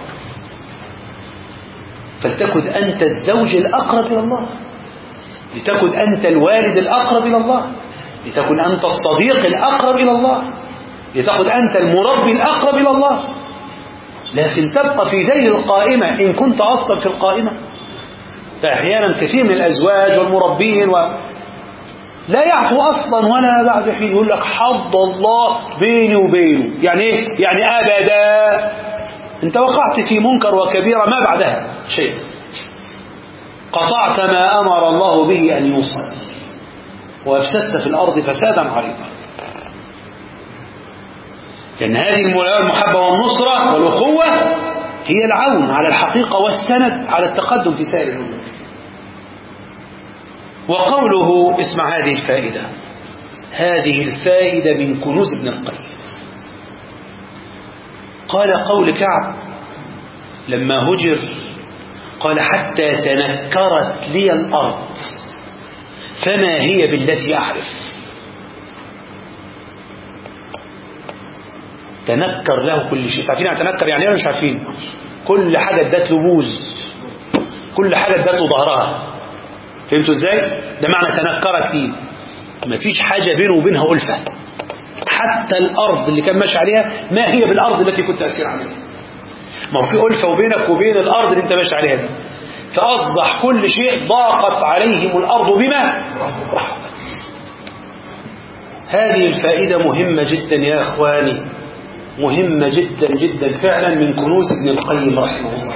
[SPEAKER 1] فلتكن أنت الزوج الأقرب إلى الله، لتكن أنت الوالد الأقرب إلى الله، لتكن أنت الصديق الأقرب إلى الله، لتكن أنت المربي الأقرب إلى الله. لكن تبقى في ذيل القائمة إن كنت أصلا في القائمة. فأحيانا كثير من الأزواج والمربين و... لا يعفو أصلا ولا بعد حين، يقول لك حظ الله بيني وبينه. يعني إيه؟ يعني أبدا أنت وقعت في منكر وكبيرة ما بعدها شيء، قطعت ما أمر الله به أن يوصل، وأفسدت في الأرض فسادا عريضا. لأن هذه المحبة والنصرة والأخوة هي العون على الحقيقة والسند على التقدم في سائر الأمور. وقوله، اسمع هذه الفائدة، هذه الفائدة من كنوز ابن القيم. قال قول كعب لما هجر، قال حتى تنكرت لي الأرض فما هي بالتي أعرف. تنكر له كل شيء. عارفين يعني تنكر يعني ايه؟ مش عارفين. كل حاجة ادت له بوز، كل حاجة ادت له ظهرها. فهمتوا ازاي؟ ده معنى تنكرت لي، مفيش حاجة بينه وبينها ألفة. حتى الأرض اللي كان ماشي عليها ما هي بالأرض التي كنت أسير عليها. ما هو في ألفة وبينك وبين الأرض اللي انت ماشي عليها دي. فأصبح كل شيء ضاقت عليهم الأرض بما رحبت. هذه الفائدة مهمة جدا يا أخواني، مهمة جدا جدا فعلا، من كنوز ابن القيم رحمه الله.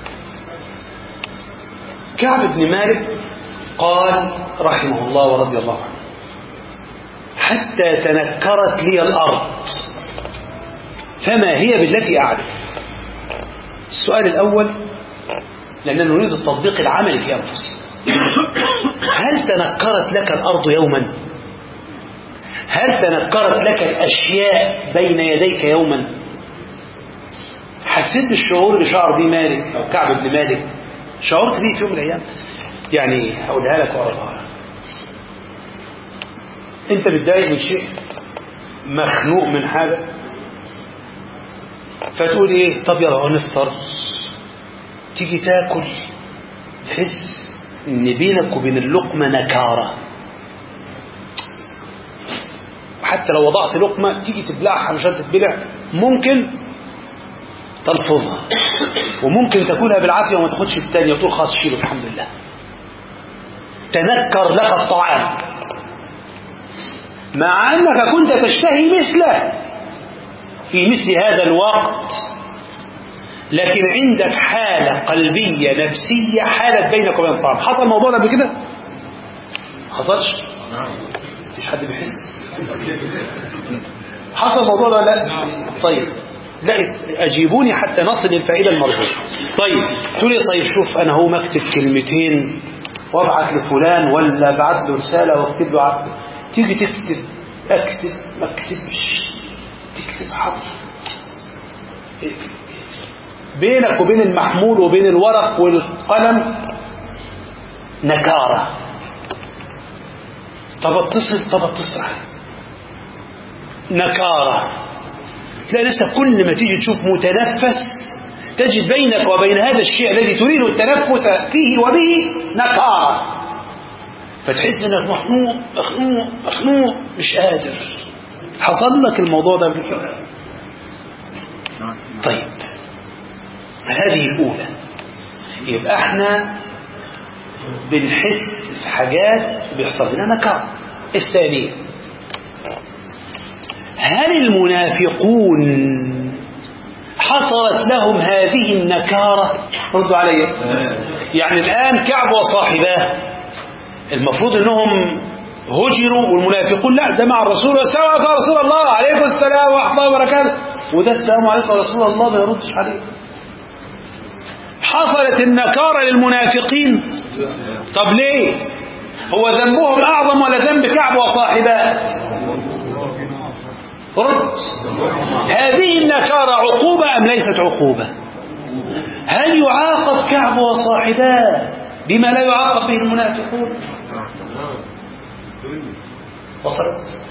[SPEAKER 1] كعب بن مالك قال رحمه الله ورضي الله عنه: حتى تنكرت لي الأرض فما هي بالتي أعرف. السؤال الأول، لأننا نريد التطبيق العملي في أنفسنا. هل تنكرت لك الأرض يوما؟ هل تنكرت لك الأشياء بين يديك يوما؟ حسيت بالشعور اللي شعر به مالك أو كعب بن مالك؟ شعرت به في يوم من الأيام؟ يعني هقولها لك وأربعها. أنت متضايق من شيء، مخنوق من حاجة، فتقول إيه؟ طب يلا نفطر. تيجي تاكل تحس إن بينك وبين اللقمة نكارة، حتى لو وضعت لقمة تيجي تبلعها علشان تتبلع ممكن تلفظها، وممكن تاكلها بالعافية وما تاخدش الثانية وتقول خلاص شيله الحمد لله. تنكر لك الطعام مع أنك كنت تشتهي مثله في مثل هذا الوقت، لكن عندك حالة قلبية نفسية حالة بينك وبين الطعام. حصل الموضوع ده قبل كده؟ حصلش؟ مفيش حد بيحس؟ حصل الموضوع ده لا؟ طيب لا أجيبوني حتى نصل للفائدة المرجوة. طيب تقول لي طيب شوف أنا هو مكتب كلمتين وابعت لفلان ولا ابعت له رسالة واكتب له عقد. تيجي تكتب اكتب ما اكتبش، تكتب حرف بينك وبين المحمول وبين الورق والقلم نكارة. طب اتصل طب اتصل نكارة. تلاقي نفسك كل ما تيجي تشوف متنفس تجد بينك وبين هذا الشيء الذي تريد التنفس فيه وبه نكارة، فتحس انك مخنوق مخنوق مخنوق مش قادر. حصل لك الموضوع ده قبل كده؟ طيب هذه الأولى. يبقى احنا بنحس في حاجات بيحصل لنا نكارة. الثانية، هل المنافقون حصلت لهم هذه النكارة؟ ردوا علي. يعني الآن كعب وصاحباه المفروض انهم هجروا والمنافقون لا ده مع الرسول والسلام يا رسول الله عليكم السلام ورحمة الله وبركاته، وده السلام عليكم يا رسول الله ما يردش عليه. حصلت النكارة للمنافقين. طب ليه؟ هو ذنبهم أعظم ولا ذنب كعب وصاحباه؟ رد. هذه النكارة عقوبة أم ليست عقوبة؟ هل يعاقب كعب وصاحباه بما لا يعاقب به المنافقون؟ وصلت.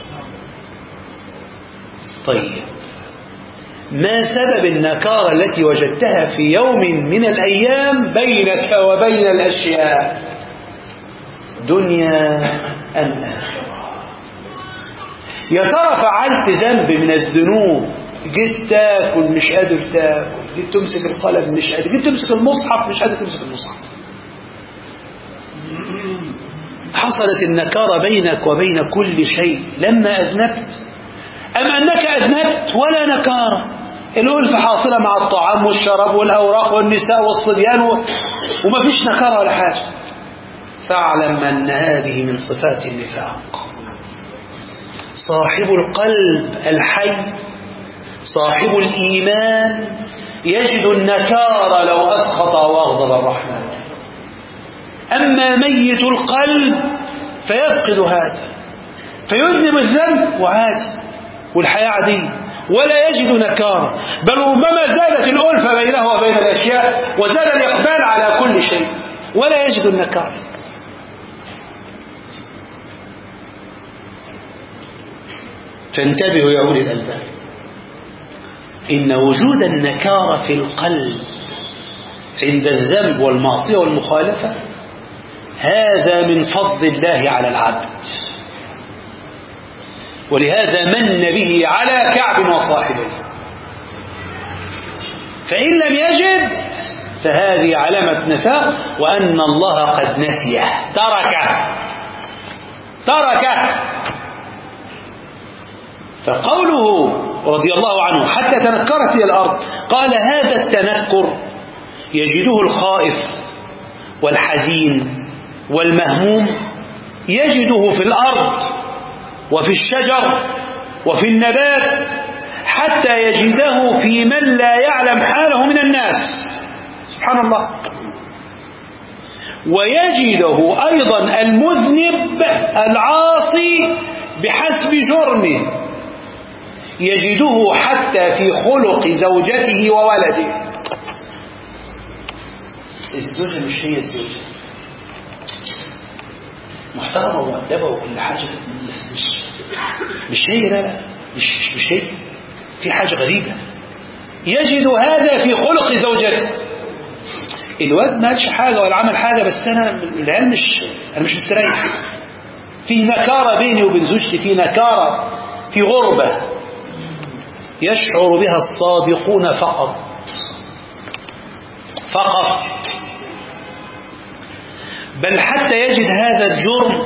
[SPEAKER 1] طيب ما سبب النكارة التي وجدتها في يوم من الأيام بينك وبين الأشياء دنيا أم آخرة؟ يا ترى فعلت ذنب من الذنوب، جيت تاكل مش قادر تاكل، جيت تمسك القلم مش قادر، جيت تمسك المصحف مش قادر تمسك المصحف. حصلت النكارة بينك وبين كل شيء لما أذنبت، أم أنك أذنبت ولا نكارة؟ الألفة حاصلة مع الطعام والشراب والأوراق والنساء والصبيان و... وما فيش نكارة ولا حاجة. فاعلم أن هذه من صفات النفاق. صاحب القلب الحي صاحب الإيمان يجد النكارة لو أسخط وأغضب الرحمن، أما ميت القلب فيفقد هذا فيذنب الذنب وعادي والحياة عادية ولا يجد نكارة، بل ربما زادت الألفة بينه وبين الأشياء وزاد الإقبال على كل شيء ولا يجد النكارة. فانتبهوا يا أولي الألباب، إن وجود النكارة في القلب عند الذنب والمعصية والمخالفة هذا من فضل الله على العبد، ولهذا من به على كعب وصاحبه. فإن لم يجد فهذه علامة نفاق وأن الله قد نسيه تركه تركه فقوله رضي الله عنه حتى تنكرت إلى الأرض، قال هذا التنكر يجده الخائف والحزين والمهموم، يجده في الأرض وفي الشجر وفي النبات، حتى يجده في من لا يعلم حاله من الناس. سبحان الله. ويجده أيضا المذنب العاصي بحسب جرمه، يجده حتى في خلق زوجته وولده. الزوجة مش هي الزوجة، محترمة ومؤدبة وكل حاجة، بس مش مش هي. لا مش مش هي، في حاجة غريبة. يجد هذا في خلق زوجته. الواد ما قالش حاجة ولا عمل حاجة، بس أنا العيال مش أنا مش مستريح، في نكارة بيني وبين زوجتي، في نكارة، في غربة يشعر بها الصادقون فقط فقط. بل حتى يجد هذا الجرم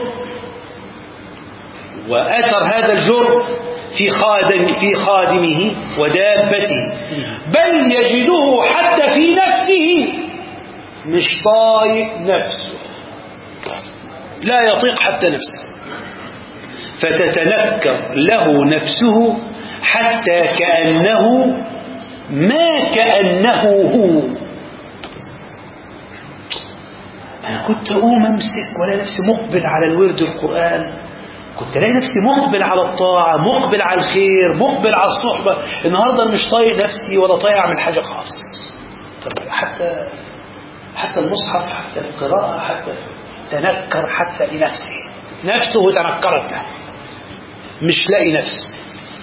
[SPEAKER 1] وأثر هذا الجرم في خادم في خادمه ودابته، بل يجده حتى في نفسه، مش طايق نفسه، لا يطيق حتى نفسه، فتتنكر له نفسه حتى كأنه ما كأنه هو. أنا كنت أقوم أمسك ولا نفسي مقبل على الورد القرآن، كنت ألاقي نفسي مقبل على الطاعة، مقبل على الخير، مقبل على الصحبة. النهاردة مش طايق نفسي ولا طايق أعمل حاجة خالص. حتى حتى المصحف، حتى القراءة، حتى تنكر حتى لنفسه، نفسه تنكرت له، مش لاقي نفسه.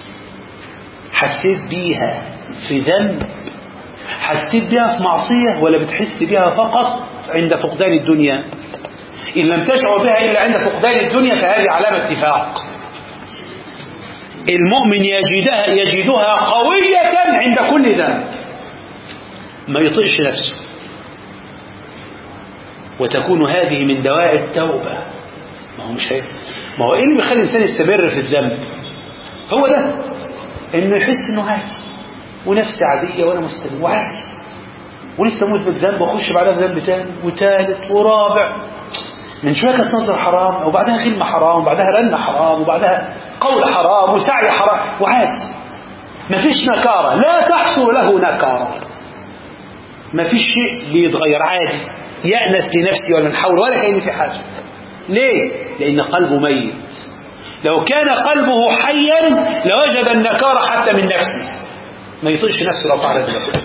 [SPEAKER 1] حسيت بيها في ذنب، حسيت بيها في معصية، ولا بتحس بيها فقط عند فقدان الدنيا؟ إن لم تشعر بها إلا عند فقدان الدنيا فهذه علامة نفاق. المؤمن يجدها يجدها قوية عند كل ذنب، ما يطيعش نفسه. وتكون هذه من دواء التوبة. ما هو مش هي. ما هو إيه اللي بيخلي الإنسان يستمر في الذنب؟ هو ده، إنه يحس إنه عادي ونفسي عادية وأنا مستمر وعادي، ولسه موت بالذنب وأخش بعدها بذنب تاني وثالث ورابع. من شوية كانت نظر حرام، وبعدها كلمة حرام، وبعدها رنة حرام، وبعدها قول حرام وسعي حرام، وعادي. ما فيش نكارة، لا تحصل له نكارة، ما فيش شيء بيتغير، عادي. يأنس لنفسي ولا نحاول ولا كأن في حاجة. ليه؟ لأن قلبه ميت. لو كان قلبه حيا لوجد النكارة حتى من نفسه، ما يطيش نفسه لو فعل ذلك.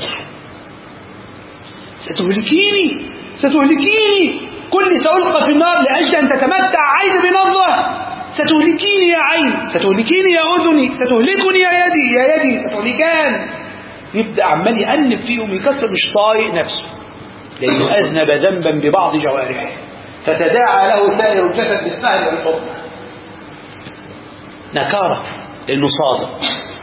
[SPEAKER 1] ستهلكيني ستهلكيني، كل سألقى في النار لأجل أن تتمتع عين بنظرة. ستهلكيني يا عين، ستهلكيني يا أذني، ستهلكني يا يدي، يا يدي ستهلكان. يبدأ عمال يأنب فيهم، يكسر، مش طايق نفسه، لأنه أذنب ذنبا ببعض جوارحه فتداعى له سائر الجسد بالسهل والحضن. نكارة لأنه صادق.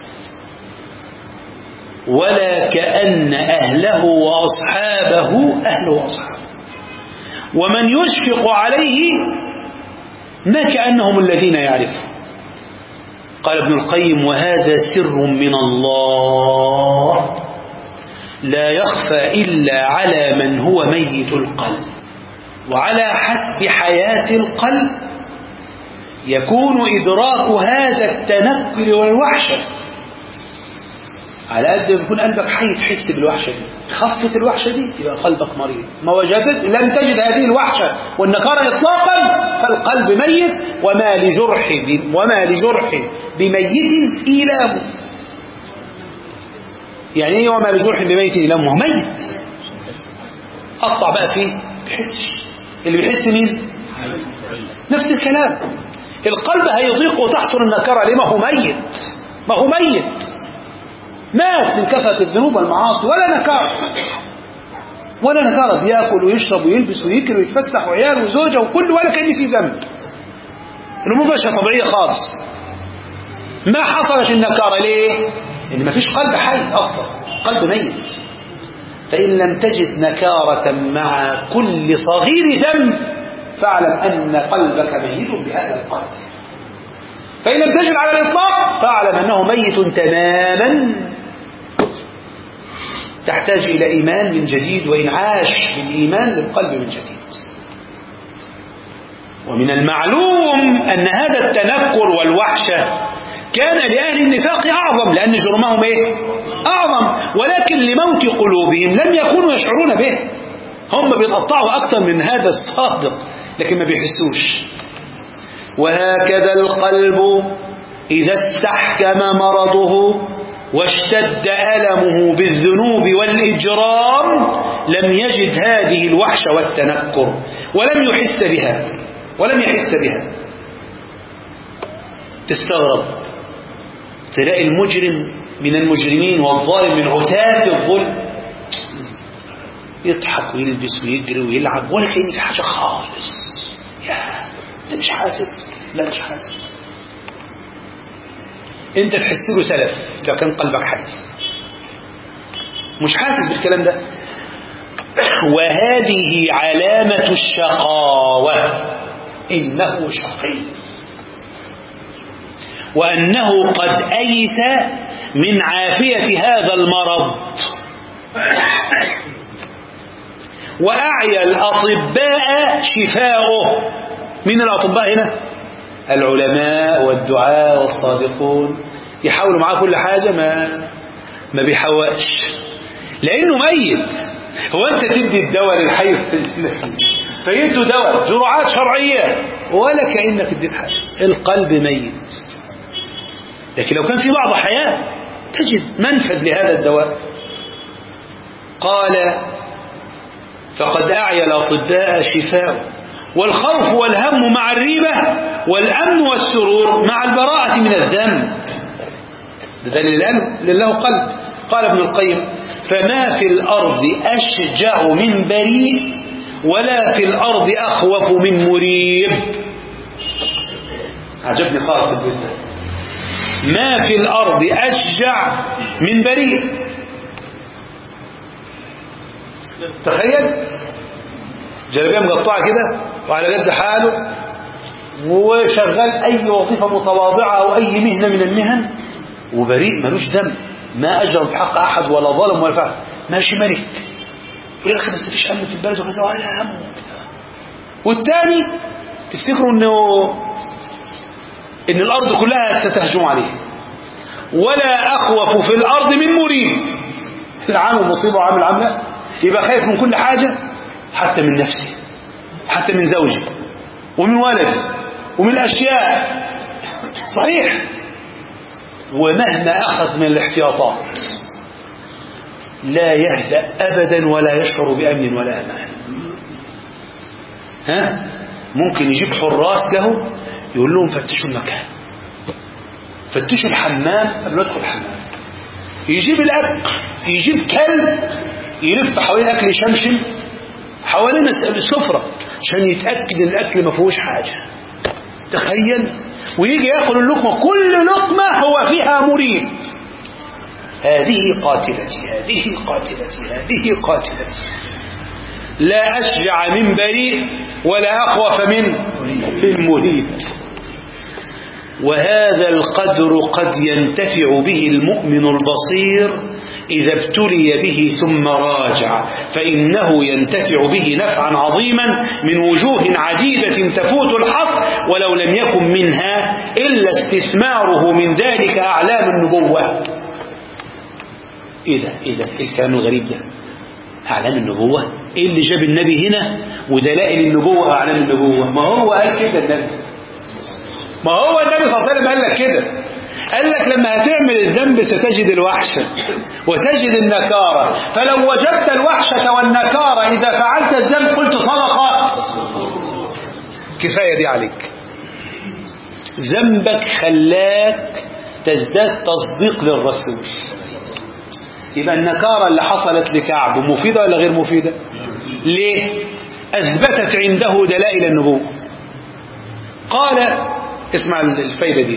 [SPEAKER 1] ولا كأن أهله وأصحابه أهله وأصحابه، ومن يشفق عليه ما كأنهم الذين يعرفه. قال ابن القيم: وهذا سر من الله لا يخفى إلا على من هو ميت القلب، وعلى حسب حياة القلب يكون إدراك هذا التنكر والوحشة. على قد ما يكون قلبك حي تحس بالوحشة دي، خفت الوحشة دي يبقى قلبك مريض. ما وجدت لم تجد هذه الوحشة والنكارة إطلاقا فالقلب ميت. وما لجرح وما لجرح بميت إيلام. يعني ايه وما لجرح بميت إيلام؟ هو ميت، قطع بقى فيه بيحسش. اللي بيحس مين؟ نفس الكلام. القلب هيضيق وتحصل النكارة ليه؟ ما هو ميت، ما هو ميت، مات من كثرة الذنوب والمعاصي. ولا نكارة، ولا نكارة، بياكل ويشرب ويلبس ويكر ويتفسح وعيال وزوجة وكل، ولا كأن في ذنب. الأمور ماشية طبيعية خالص. ما حصلت النكارة ليه؟ إن ما فيش قلب حي أصلا، قلب ميت. فإن لم تجد نكارة مع كل صغير ذنب فاعلم أن قلبك ميت بهذا القدر. فإن لم تجد على الإطلاق فاعلم أنه ميت تماما، تحتاج إلى إيمان من جديد وإنعاش بالإيمان للقلب من جديد. ومن المعلوم أن هذا التنكر والوحشة كان لأهل النفاق أعظم، لأن جرمهم إيه؟ أعظم، ولكن لموت قلوبهم لم يكونوا يشعرون به. هم بيتقطعوا أكتر من هذا الصادق لكن ما بيحسوش. وهكذا القلب إذا استحكم مرضه واشتد ألمه بالذنوب والإجرام لم يجد هذه الوحش والتنكر ولم يحس بها ولم يحس بها. تستغرب تلاقي المجرم من المجرمين والظالم من عتاة الظلم يضحك ويلبس ويجري ويلعب ولا كأن في حاجة خالص. يا انت مش حاسس؟ لا مش حاسس. انت تحس له سلف لو كان قلبك حي، مش حاسس بالكلام ده. وهذه علامة الشقاوة، إنه شقي وأنه قد أيس من عافية هذا المرض. وأعيا الأطباء شفاؤه. من الأطباء هنا؟ العلماء والدعاء والصادقون يحاولوا معاه كل حاجة ما ما بيحوقش لأنه ميت. هو أنت تدي الدواء للحي فيدوا دواء جرعات شرعية ولا كأنك اديت حاجة. القلب ميت. لكن لو كان في بعض حياة تجد منفذ لهذا الدواء. قال فقد أعيا الأطباء شفاء والخوف والهم مع الريبة والأمن والسرور مع البراءة من الذنب. ده دليل له قلب. قال ابن القيم فما في الأرض أشجع من بريء ولا في الأرض أخوف من مريب. عجبني خالص البيت. ما في الأرض أشجع من بريء. تخيل جلبيه مقطعه كده وعلى قد حاله وشغال أي وظيفة متواضعة أو أي مهنة من المهن وبريء ملوش ذنب ما أجرم في حق أحد ولا ظلم ولا فعل ماشي ملك يقول لك بس مفيش أمن في البلد وكذا ولا هم. والتاني تفتكروا إنه إن الأرض كلها ستهجم عليه ولا أخوف في الأرض من مريب. العام مصيبة وعامل عاملة يبقى خايف من كل حاجة حتى من نفسه حتى من زوجه ومن ولده ومن الأشياء. صحيح. ومهما أخذ من الاحتياطات لا يهدأ أبدا ولا يشعر بأمن ولا أمان. ها ممكن يجيب حراس له يقول لهم فتشوا المكان فتشوا الحمام قبل ما يدخل الحمام. يجيب الأكل يجيب كلب يلف حوالين الأكل يشمشم حوالين السفرة عشان يتأكد ان الأكل ما فيهوش حاجة. تخيل. ويجي يأكل اللقمة كل لقمة هو فيها مريب. هذه قاتلتي هذه قاتلتي هذه قاتلتي. لا أشجع من بريء ولا أخوف من من مريب. وهذا القدر قد ينتفع به المؤمن البصير إذا ابتلي به ثم راجع فإنه ينتفع به نفعا عظيما من وجوه عديدة تفوت الحظ ولو لم يكن منها إلا استثماره من ذلك أعلام النبوة. إيه ده إيه ده إيه الكلام الغريب ده؟ أعلام النبوة؟ إيه اللي جاب النبي هنا ودلائل النبوة أعلام النبوة؟ ما هو قال كده النبي ما هو النبي صلى الله عليه وسلم قال لك كده. قال لك لما هتعمل الذنب ستجد الوحشة وتجد النكارة فلو وجدت الوحشة والنكارة إذا فعلت الذنب قلت صدقة كفاية دي عليك. ذنبك خلاك تزداد تصديق للرسول. يبقى النكارة اللي حصلت لكعب مفيدة ولا غير مفيدة؟ ليه؟ أثبتت عنده دلائل النبوة. قال اسمع الفايدة دي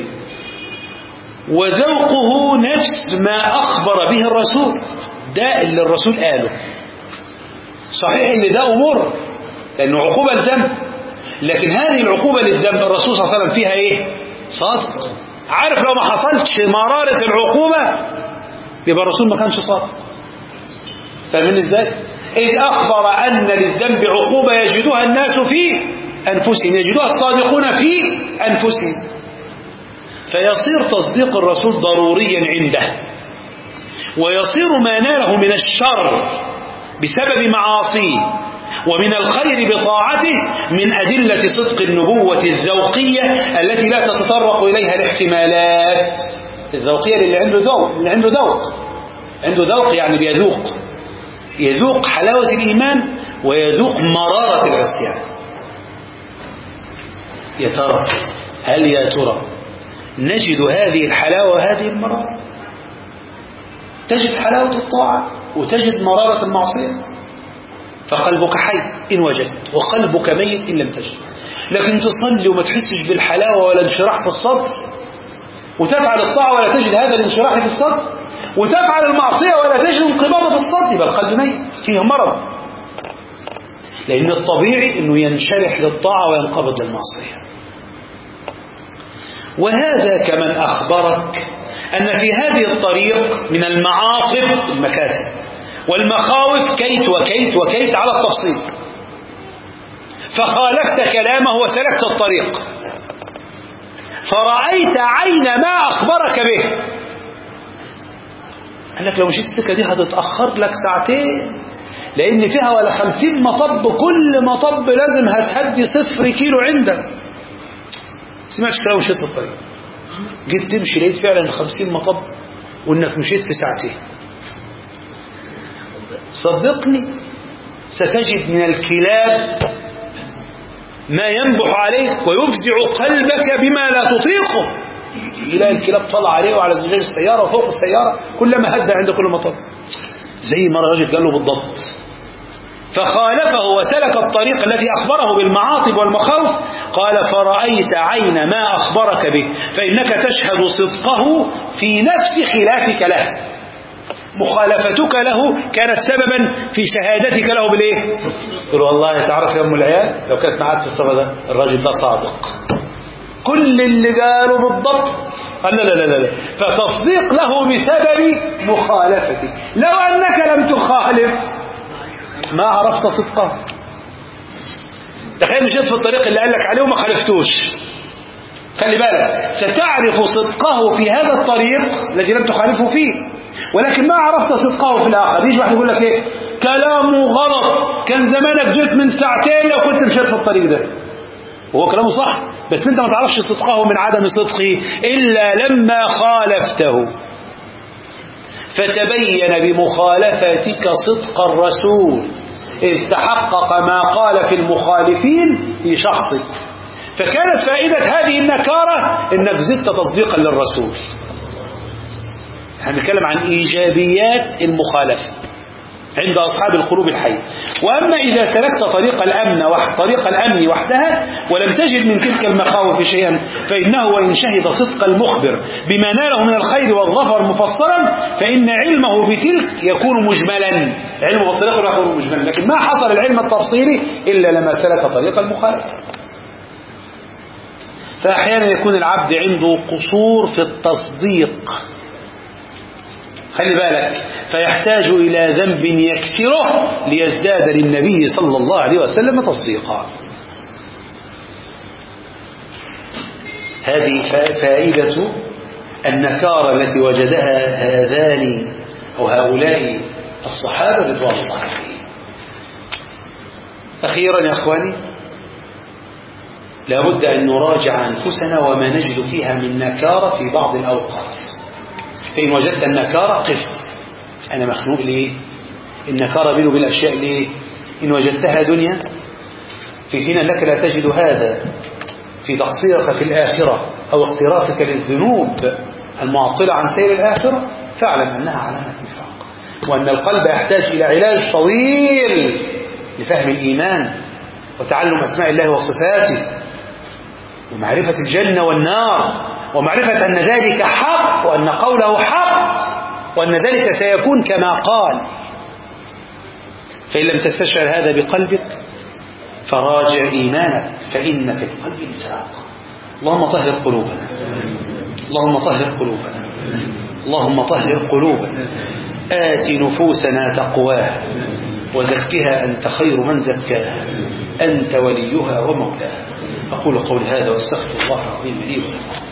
[SPEAKER 1] وذوقه نفس ما أخبر به الرسول. ده اللي الرسول قاله صحيح اللي ده أمور لأنه عقوبة الذنب لكن هذه العقوبة للذنب الرسول صلى الله عليه وسلم فيها إيه؟ صادق. عارف لو ما حصلتش مرارة العقوبة يبقى الرسول ما كانش صادق. فاهمين ازاي؟ إذ أخبر أن للذنب عقوبة يجدها الناس في أنفسهم يجدها الصادقون في أنفسهم فيصير تصديق الرسول ضروريا عنده ويصير ما ناله من الشر بسبب معاصيه ومن الخير بطاعته من أدلة صدق النبوة الذوقية التي لا تتطرق إليها الاحتمالات. الذوقية اللي عنده ذوق، اللي عنده ذوق عنده ذوق يعني بيذوق يذوق حلاوة الإيمان ويذوق مرارة العصيان. يا ترى هل يا ترى نجد هذه الحلاوة وهذه المرارة؟ تجد حلاوة الطاعة وتجد مرارة المعصية، فقلبك حي إن وجدت وقلبك ميت إن لم تجد. لكن تصلي وما تحسش بالحلاوة ولا انشراح في الصدر، وتفعل الطاعة ولا تجد هذا الانشراح في الصدر، وتفعل المعصية ولا تجد انقباض في الصدر، يبقى القلب ميت فيه مرض. لأن الطبيعي أنه ينشرح للطاعة وينقبض للمعصية. وهذا كمن أخبرك أن في هذه الطريق من المعاصب المكاسب والمخاوف كيت وكيت وكيت على التفصيل، فخالفت كلامه وسلكت الطريق فرأيت عين ما أخبرك به. قال لك لو مشيت السكة دي هتتأخر لك ساعتين، لأن فيها ولا خمسين مطب، كل مطب لازم هتهدي صفر كيلو عندك. سمعتش كلام ومشيت في الطريق، جيت تمشي لقيت فعلا خمسين مطب وإنك مشيت في ساعتين. صدقني ستجد من الكلاب ما ينبح عليك ويفزع قلبك بما لا تطيقه. يلاقي الكلاب طلع عليه وعلى زجاج السيارة وفوق السيارة كلما هدى عند كل مطب، زي ما الراجل قال له بالضبط. فخالفه وسلك الطريق الذي أخبره بالمعاطب والمخاوف. قال فرأيت عين ما أخبرك به، فإنك تشهد صدقه في نفس خلافك له. مخالفتك له كانت سببا في شهادتك له بالايه؟ قل والله تعرف يا ام العيال لو كانت معاك في الصفه ده الراجل ده صادق، كل اللي قاله بالضبط. قال لا لا لا لا فتصديق له بسبب مخالفتك. لو انك لم تخالف ما عرفت صدقه. تخيل مشيت في الطريق اللي قال لك عليه وما خالفتوش، خلي بالك ستعرف صدقه في هذا الطريق الذي لم تخالفه فيه، ولكن ما عرفت صدقه في الآخر. يجي واحد يقول لك ايه كلامه غلط، كان زمانك جيت من ساعتين لو كنت مشيت في الطريق ده، وهو كلامه صح، بس انت ما تعرفش صدقه من عدم صدقه إلا لما خالفته. فتبين بمخالفتك صدق الرسول إذ تحقق ما قال في المخالفين في شخصك. فكانت فائدة هذه النكارة إنك زدت تصديقا للرسول. هنتكلم عن إيجابيات المخالفة عند أصحاب القلوب الحية. وأما إذا سلكت طريق الأمن طريق الأمن وحدها ولم تجد من تلك المخاوف شيئا، فإنه وإن شهد صدق المخبر بما ناله من الخير والظفر مفصلا، فإن علمه بتلك يكون مجملا. علمه بالطريق يكون مجملا، لكن ما حصل العلم التفصيلي إلا لما سلك طريق المخالفة. فأحيانا يكون العبد عنده قصور في التصديق، خلي بالك، فيحتاج إلى ذنب يكسره ليزداد للنبي صلى الله عليه وسلم تصديقا. هذه فائدة النكارة التي وجدها هذان أو هؤلاء الصحابة رضوان الله عليهم. أخيرا يا أخواني، لابد أن نراجع أنفسنا وما نجد فيها من نكارة في بعض الأوقات. فإن وجدت النكارة قف، أنا مخنوق ليه؟ النكارة بينه بالأشياء ليه؟ إن وجدتها دنيا في حين أنك لا تجد هذا في تقصيرك في الآخرة أو اقترافك للذنوب المعطلة عن سير الآخرة، فاعلم أنها علامة نفاق، وأن القلب يحتاج إلى علاج طويل لفهم الإيمان وتعلم أسماء الله وصفاته ومعرفة الجنة والنار، ومعرفة أن ذلك حق، وأن قوله حق، وأن ذلك سيكون كما قال. فإن لم تستشعر هذا بقلبك فراجع إيمانك، فإن في القلب نفاق. اللهم طهر قلوبنا، اللهم طهر قلوبنا، اللهم طهر قلوبنا. آت نفوسنا تقواها وزكها أنت خير من زكاها، أنت وليها ومولاها. أقول قولي هذا واستغفر الله العظيم لي ولكم.